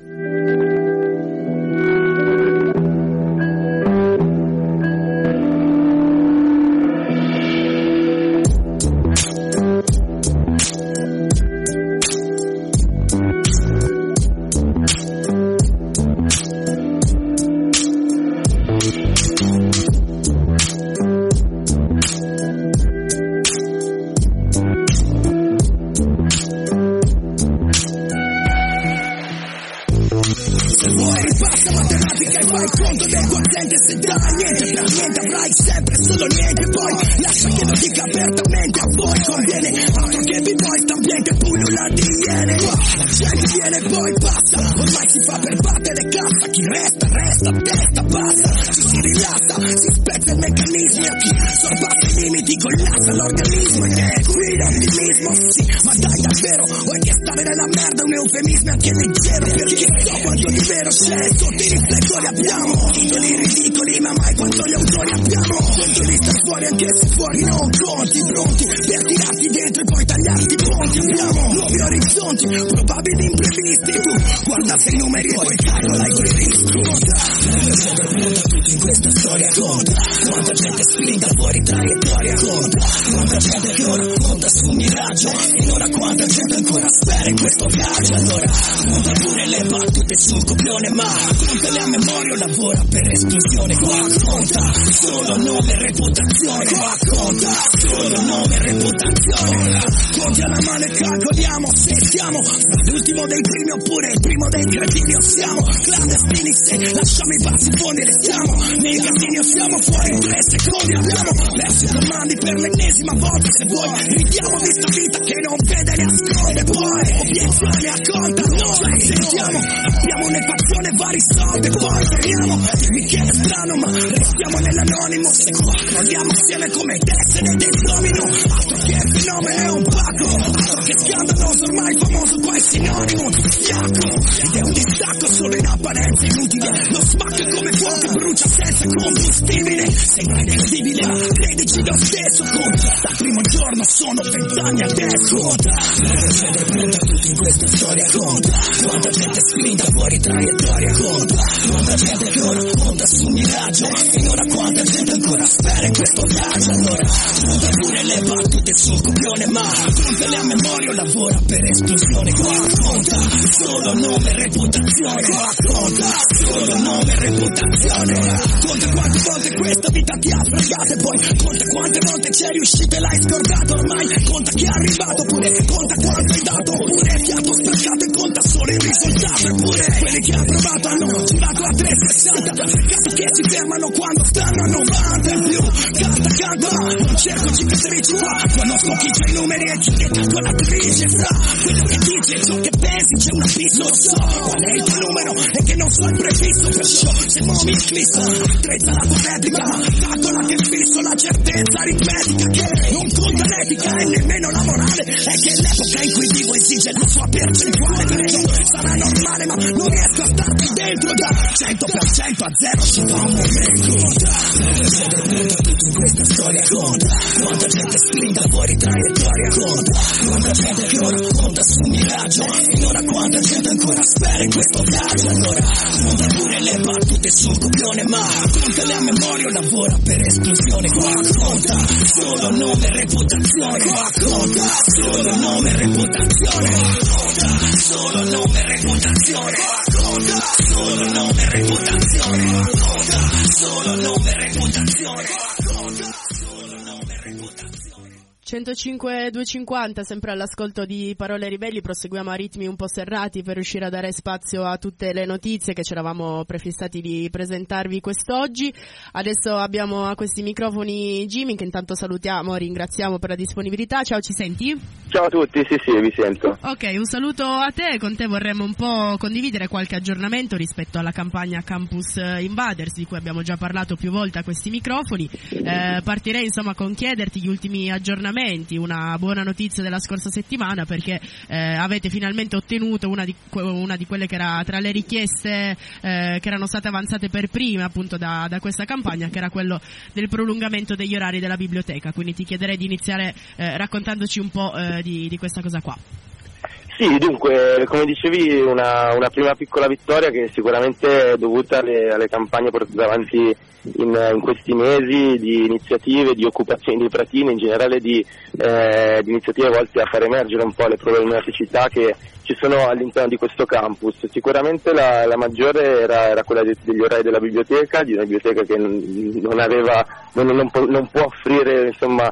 Se dà niente per niente avrai sempre solo niente, poi lascia che lo dica apertamente a voi. Conviene altro che b-boy, st'ambiente pullula di iene. La gente viene poi passa, ormai si fa per battere cassa. Chi resta, testa bassa. Ci si rilassa, si spezza il meccanismo. A chi sorpassa i limiti collassa l'organismo. Ed è qui l'ottimismo, sì, ma dai davvero, o è che stare nella merda un eufemismo anche leggero. Perché so quanto di vero c'è, sotto i riflettori abbiamo idoli ridicoli, ma mai quanto gli autori abbiamo. Conto di star fuori anche se fuori non conti, pronti per tirarti dentro e poi tagliarti i ponti. Abbiamo nuovi orizzonti, probabili imprevisti. Tu guarda se i numeri e poi calcola i rischi. Conta tutto in questa storia, conta quanta gente spinta fuori traiettoria, conta quanta gente che ora conta su un miraggio, finora quanta gente ancora spera in questo viaggio. Allora conta pure le battute sul copione, ma contale a memoria o lavora per esclusione. Qua conta solo nome e reputazione, qua conta solo nome e reputazione. Conti alla mano e calcoliamo se siamo l'ultimo dei primi oppure il primo dei cretini. O siamo clandestini se lasciamo i passi fuori, le siamo nei casini o siamo fuori in 3 secondi. Abbiamo perso i comandi per l'ennesima volta. Se vuoi ridiamo di sta vita che non vede né ascolta. E poi obiezione a conta noi sentiamo, abbiamo un'equazione vari soldi e poi teniamo. Mi chiede strano ma restiamo nell'anonimo. Se qua crolliamo assieme come tessere del domino. Altro che fenomeno opaco, altro che scandaloso, ormai famoso qua è sinonimo di fiacco. Ed è un distacco solo in apparenza inutile. Lo smacca come fuoco che brucia senza combustibile. Sembra incredibile ma credici lo stesso. Conta dal primo giorno sono 20 anni adesso. Conta tutto in questa storia, conta quanta gente spinta fuori traiettoria, conta quanta gente che ora conta su un miraggio, finora quanta gente ancora spera in questo viaggio. Allora conta pure le battute sul copione, ma contale a memoria o lavora per esclusione. Qua conta solo nome e reputazione, qua conta solo nome e reputazione. Conta quante volte questa vita ti ha fregato e poi conta quante volte c'è riuscito e l'hai scordato. Ormai conta chi è arrivato, pure conta quanto hai dato, pure fiato sprecato e conta solo il risultato. Eppure quelli che hanno provato hanno girato a 360. Peccato che si fermano quando stanno a 90 in più. Canta, non cerco cicatrici qua, conosco chi c'ha i numeri e chi è calcolatrice. Fra quello che dici e ciò che pensi c'è un abisso. So qual è il tuo numero e che non so il prefisso. Perciò se mo mi eclissa, trezza la tua replica. Calcola che fisso la certezza aritmetica, che non conta l'etica e nemmeno la morale, è che l'epoca in cui vivo esige la sua percentuale. Credo sarà normale ma non riesco a starti dentro. Da 100% a 0 ci va un momento. Questa storia conta, quanta gente spinta fuori traiettoria conta, quanta gente che ora conta su un miraggio, e ora quanta gente ancora spera in questo viaggio. Allora conta pure le battute sul copione, ma contale a memoria, lavora per esclusione. Qua conta solo nome e reputazione, qua conta solo nome e reputazione, conta solo nome e reputazione, conta solo nome e reputazione, conta solo nome e reputazione. 105-250, sempre all'ascolto di Parole Ribelli, proseguiamo a ritmi un po' serrati per riuscire a dare spazio a tutte le notizie che ci eravamo prefissati di presentarvi quest'oggi. Adesso abbiamo a questi microfoni Jimmy, che intanto salutiamo, ringraziamo per la disponibilità. Ciao, ci senti? Ciao a tutti, sì, vi sento. Ok, un saluto a te. Con te vorremmo un po' condividere qualche aggiornamento rispetto alla campagna Campus Invaders, di cui abbiamo già parlato più volte a questi microfoni. Partirei insomma con chiederti gli ultimi aggiornamenti. Una buona notizia della scorsa settimana, perché avete finalmente ottenuto una di quelle che era tra le richieste che erano state avanzate per prime appunto da questa campagna, che era quello del prolungamento degli orari della biblioteca. Quindi ti chiederei di iniziare raccontandoci un po' di questa cosa qua. Sì, dunque, come dicevi, una prima piccola vittoria che sicuramente è dovuta alle campagne portate avanti in questi mesi di iniziative, di occupazioni dei pratini, in generale di iniziative volte a far emergere un po' le problematicità che ci sono all'interno di questo campus. Sicuramente la maggiore era quella degli orari della biblioteca, di una biblioteca che non può offrire insomma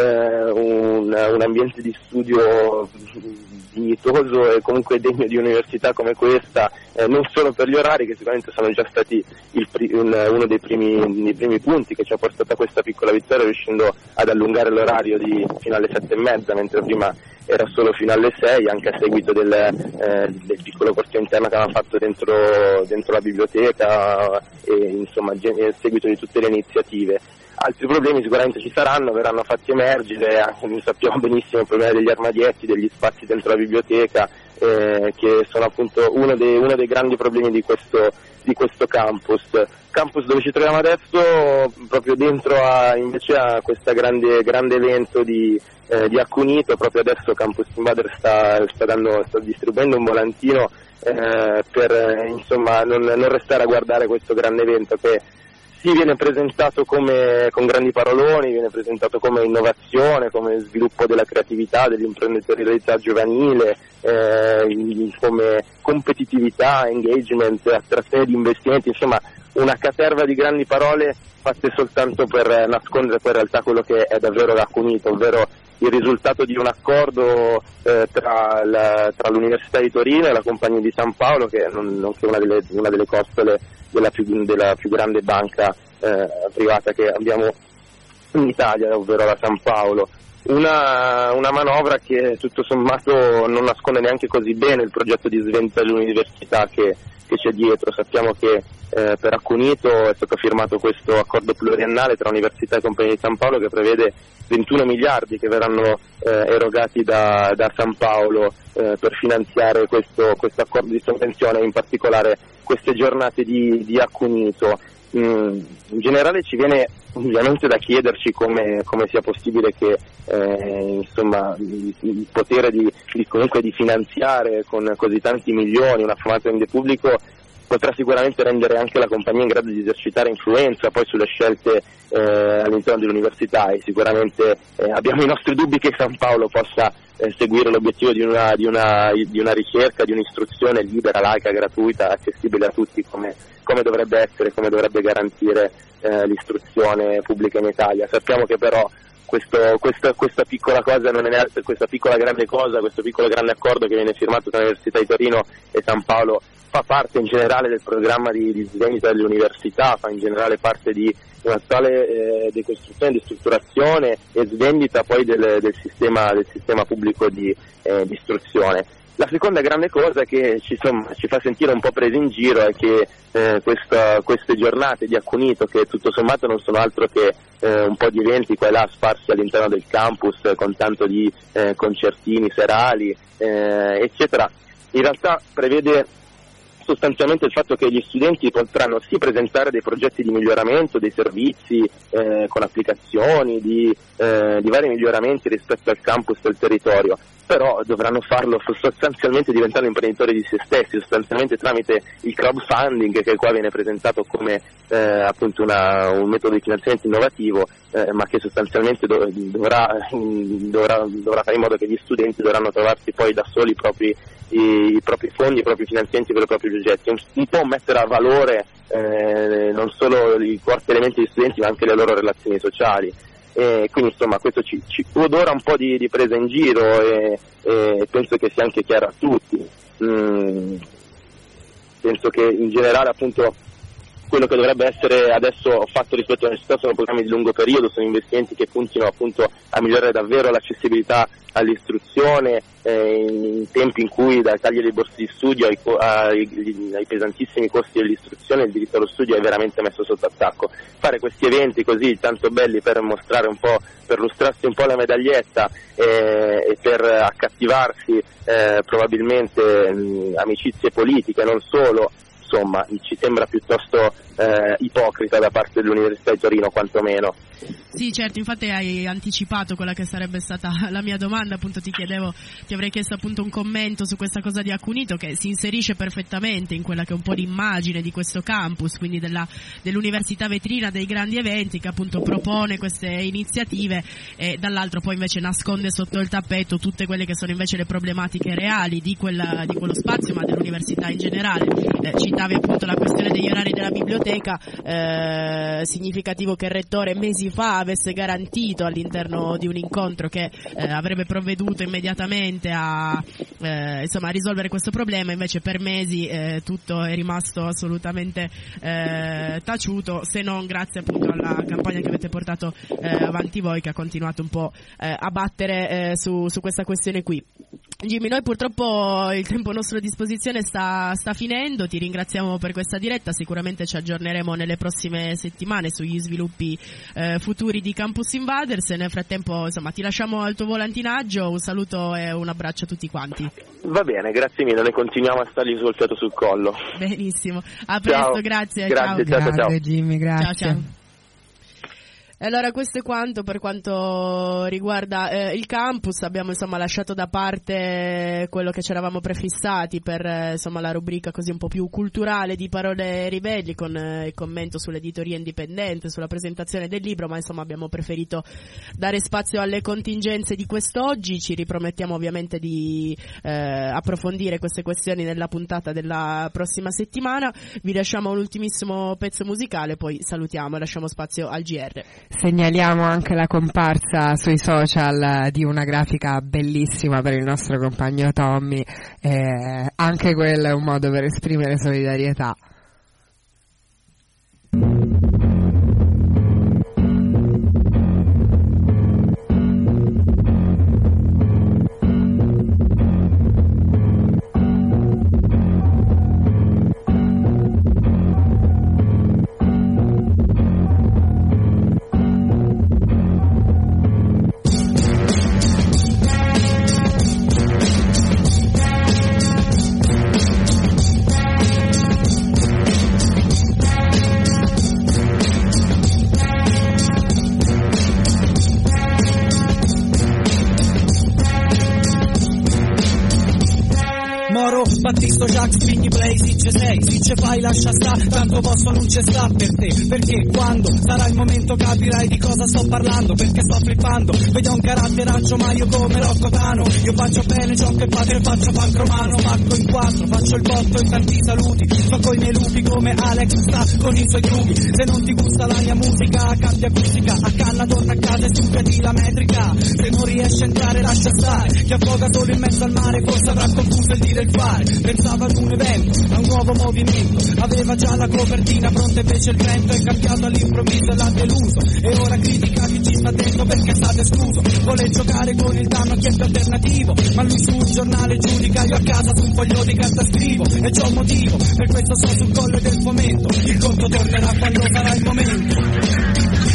un ambiente di studio dignitoso e comunque degno di un'università come questa, non solo per gli orari, che sicuramente sono già stati uno dei primi punti che ci ha portato a questa piccola vittoria, riuscendo ad allungare l'orario fino alle 7:30, mentre prima era solo fino alle 6, anche a seguito del piccolo corso interno che avevamo fatto dentro la biblioteca e insomma a seguito di tutte le iniziative. Altri problemi sicuramente ci saranno, verranno fatti emergere, anche sappiamo benissimo il problema degli armadietti, degli spazi dentro la biblioteca, che sono appunto uno dei grandi problemi di questo campus dove ci troviamo adesso, proprio dentro invece a questo grande evento di Accunito. Proprio adesso Campus Invader sta distribuendo un volantino per insomma non restare a guardare questo grande evento che sì, viene presentato con grandi paroloni, viene presentato come innovazione, come sviluppo della creatività, dell'imprenditorialità giovanile, come competitività, engagement, attrazione di investimenti, insomma una caterva di grandi parole fatte soltanto per nascondere poi in realtà quello che è davvero l'Accunito, ovvero il risultato di un accordo tra l'Università di Torino e la Compagnia di San Paolo, che nonché una delle costole della più grande banca privata che abbiamo in Italia, ovvero la San Paolo. Una manovra che tutto sommato non nasconde neanche così bene il progetto di svendita dell'università che c'è dietro. Sappiamo che per Accunito è stato firmato questo accordo pluriennale tra Università e Compagnia di San Paolo che prevede 21 miliardi che verranno erogati da San Paolo per finanziare questo accordo di sovvenzione, in particolare queste giornate di Accunito. In generale ci viene ovviamente da chiederci come sia possibile che insomma il potere comunque di finanziare con così tanti milioni un affamato ente pubblico potrà sicuramente rendere anche la compagnia in grado di esercitare influenza poi sulle scelte all'interno dell'università, e sicuramente abbiamo i nostri dubbi che San Paolo possa seguire l'obiettivo di una ricerca, di un'istruzione libera, laica, gratuita, accessibile a tutti come dovrebbe essere, come dovrebbe garantire l'istruzione pubblica in Italia. Sappiamo che però questa piccola cosa non è neanche questa piccola grande cosa, questo piccolo grande accordo che viene firmato tra l'Università di Torino e San Paolo fa parte in generale del programma di svendita dell'università, fa in generale parte di decostruzione, destrutturazione e svendita poi del sistema pubblico di istruzione. La seconda grande cosa che ci fa sentire un po' presi in giro è che queste giornate di Accunito, che tutto sommato non sono altro che un po' di eventi qua e là sparsi all'interno del campus con tanto di concertini serali, eccetera, in realtà prevede sostanzialmente il fatto che gli studenti potranno sì presentare dei progetti di miglioramento, dei servizi con applicazioni di vari miglioramenti rispetto al campus e al territorio, però dovranno farlo sostanzialmente diventando imprenditori di se stessi, sostanzialmente tramite il crowdfunding, che qua viene presentato come appunto un metodo di finanziamento innovativo, ma che sostanzialmente dovrà fare in modo che gli studenti dovranno trovarsi poi da soli i propri fondi, i propri finanziamenti per i propri progetti, un po' mettere a valore non solo i forti elementi degli studenti ma anche le loro relazioni sociali. Quindi insomma questo ci odora un po' di presa in giro e penso che sia anche chiaro a tutti. Penso che in generale appunto quello che dovrebbe essere adesso fatto rispetto alla necessità sono programmi di lungo periodo, sono investimenti che puntino appunto a migliorare davvero l'accessibilità all'istruzione in tempi in cui dai tagli dei borse di studio ai pesantissimi costi dell'istruzione il diritto allo studio è veramente messo sotto attacco. Fare questi eventi così tanto belli per mostrare un po', per lustrarsi un po' la medaglietta e per accattivarsi probabilmente amicizie politiche, non solo, insomma ci sembra piuttosto ipocrita da parte dell'Università di Torino, quantomeno. Sì, certo, infatti hai anticipato quella che sarebbe stata la mia domanda, appunto ti avrei chiesto appunto un commento su questa cosa di Accunito, che si inserisce perfettamente in quella che è un po' l'immagine di questo campus, quindi dell'università vetrina dei grandi eventi, che appunto propone queste iniziative e dall'altro poi invece nasconde sotto il tappeto tutte quelle che sono invece le problematiche reali di quello spazio, ma dell'università in generale. Citavi appunto la questione degli orari della biblioteca, significativo che il rettore mesi fa avesse garantito all'interno di un incontro che avrebbe provveduto immediatamente a risolvere questo problema, invece per mesi tutto è rimasto assolutamente taciuto, se non grazie appunto alla campagna che avete portato avanti voi, che ha continuato un po' a battere su questa questione qui. Jimmy, noi purtroppo il tempo a nostra disposizione sta finendo, ti ringraziamo per questa diretta, sicuramente ci aggiorneremo nelle prossime settimane sugli sviluppi futuri di Campus Invaders, e nel frattempo insomma ti lasciamo al tuo volantinaggio, un saluto e un abbraccio a tutti quanti. Va bene, grazie mille, noi continuiamo a stargli sul fiato sul collo. Benissimo, a presto, ciao. Grazie. Ciao. Grazie Jimmy, grazie. Ciao. Allora questo è quanto per quanto riguarda il campus. Abbiamo insomma lasciato da parte quello che ci eravamo prefissati per insomma la rubrica così un po' più culturale di Parole Ribelli, con il commento sull'editoria indipendente, sulla presentazione del libro, ma insomma abbiamo preferito dare spazio alle contingenze di quest'oggi. Ci ripromettiamo ovviamente di approfondire queste questioni nella puntata della prossima settimana. Vi lasciamo un ultimissimo pezzo musicale, poi salutiamo e lasciamo spazio al GR. Segnaliamo anche la comparsa sui social di una grafica bellissima per il nostro compagno Tommy, anche quello è un modo per esprimere solidarietà. Battisto, Jacques, Spigni, Play, si c'è sei, si c'è fai, lascia sta, tanto posto non c'è sta per te, perché quando sarà il momento capirai di cosa sto parlando, perché sto flippando, vedo un caratteraccio ma io come Rocco Tano, io faccio bene ciò che fate, faccio punk romano, spacco in quattro, faccio il botto e tanti saluti, sto coi miei lupi come Alex sta con i suoi groovy, se non ti gusta la mia musica, cambia acustica, a canna torna a casa e studiati la metrica, se non riesci a entrare lascia stare, chi affoga solo in mezzo al mare, forse avrà confuso il dire e il fare. Pensavo pensava ad un evento, a un nuovo movimento. Aveva già la copertina pronta, invece il vento è cambiato all'improvviso e l'ha deluso. E ora critica chi ci sta dentro perché è stato escluso. Vuole giocare con il danno a chi è più alternativo, ma lui sul giornale giudica, io a casa su un foglio di carta scrivo. E c'ho un motivo, per questo sto sul collo del fomento. Il conto tornerà quando sarà il momento.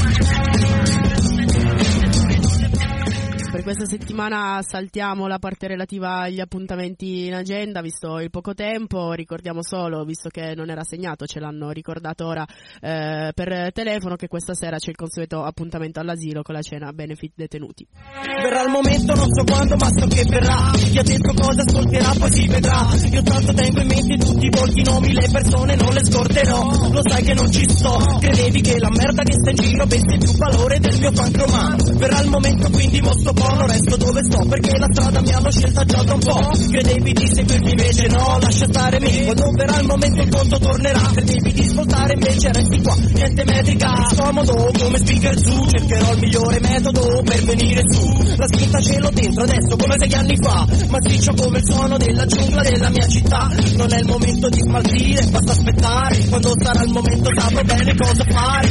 Per questa settimana saltiamo la parte relativa agli appuntamenti in agenda, visto il poco tempo. Ricordiamo solo, visto che non era segnato, ce l'hanno ricordato ora per telefono, che questa sera c'è il consueto appuntamento all'asilo con la cena benefit detenuti. Verrà il momento, non so quando, ma so che verrà. Chi ha detto cosa ascolterà, poi si vedrà. Io tanto tengo in mente tutti i volti, i nomi, le persone non le scorderò. Lo sai che non ci sto, credevi che la merda che sta in giro avesse più valore del mio fan romano. Verrà il momento, quindi mostro non resto dove sto, perché la strada mi hanno scelta già da un po'. Credevi di seguirmi, invece no, lascia stare me. Quando verrà il momento il conto tornerà. Credevi di svoltare, invece resti qua, niente metrica. Scomodo come speaker su, cercherò il migliore metodo per venire su. La spinta ce l'ho dentro adesso come 6 anni fa, ma spiccio come il suono della giungla della mia città. Non è il momento di smaltire, basta aspettare. Quando sarà il momento saprò bene cosa fare.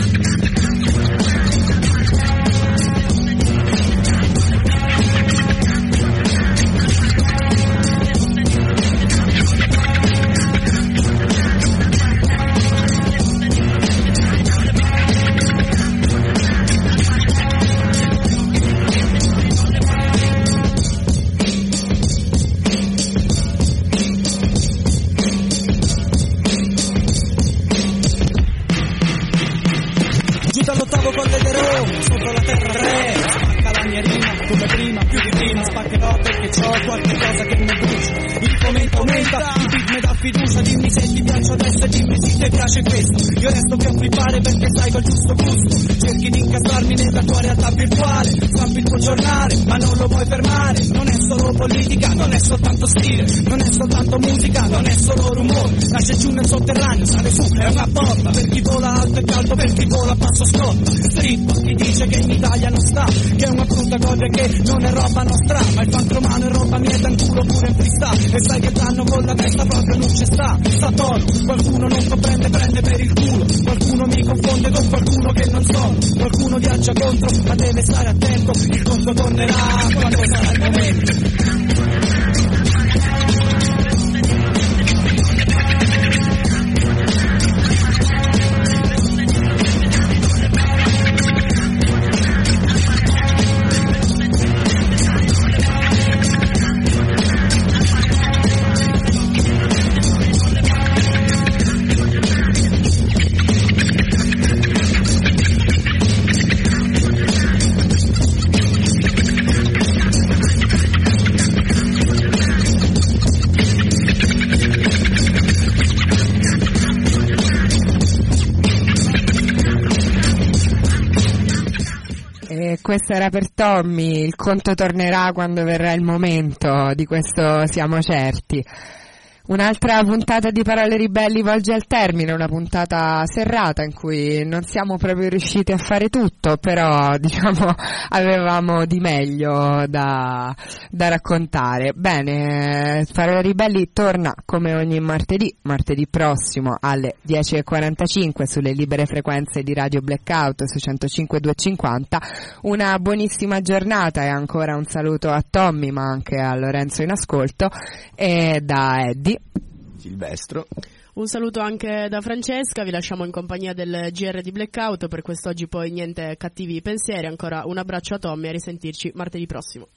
Dall'ottavo con l'edero, sotto la terra re, spacca la mia rima, come prima, più di prima, spaccherò perché c'ho qualche cosa che mi brucia. Il fomento aumenta, il beat mi dà fiducia, dimmi se ti piace adesso e dimmi se ti piace questo. Io resto più a flippare perché sai col giusto gusto, cerchi di incastrarmi nella tua realtà virtuale, stampi il tuo giornale, ma non lo puoi fermare. Non è solo politica, non è soltanto stile, non è soltanto musica, non è solo rumore. Nasce giù nel sotterraneo, sale su, è una porta, per chi vola alto e caldo, per chi vola a passo scotta. Strippa, chi dice che in Italia non sta, che è una brutta cosa e che non è roba nostra, ma il fan romano è roba mia, da culo pure in freestyle. E sai che danno con la testa proprio non ci sta, sta tono, qualcuno non comprende, prende per il culo, qualcuno mi confonde con qualcuno che non so, qualcuno viaggia contro, ma deve stare attento, il conto tornerà quando sarà il momento. Questo era per Tommy, il conto tornerà quando verrà il momento, di questo siamo certi. Un'altra puntata di Parole Ribelli volge al termine, una puntata serrata in cui non siamo proprio riusciti a fare tutto, però diciamo avevamo di meglio da raccontare. Bene, Parole Ribelli torna come ogni martedì prossimo alle 10:45 sulle libere frequenze di Radio Blackout su 105.250. Una buonissima giornata e ancora un saluto a Tommy ma anche a Lorenzo in ascolto e da Eddie. Silvestro. Un saluto anche da Francesca, vi lasciamo in compagnia del GR di Blackout, per quest'oggi poi niente cattivi pensieri, ancora un abbraccio a Tommy e a risentirci martedì prossimo.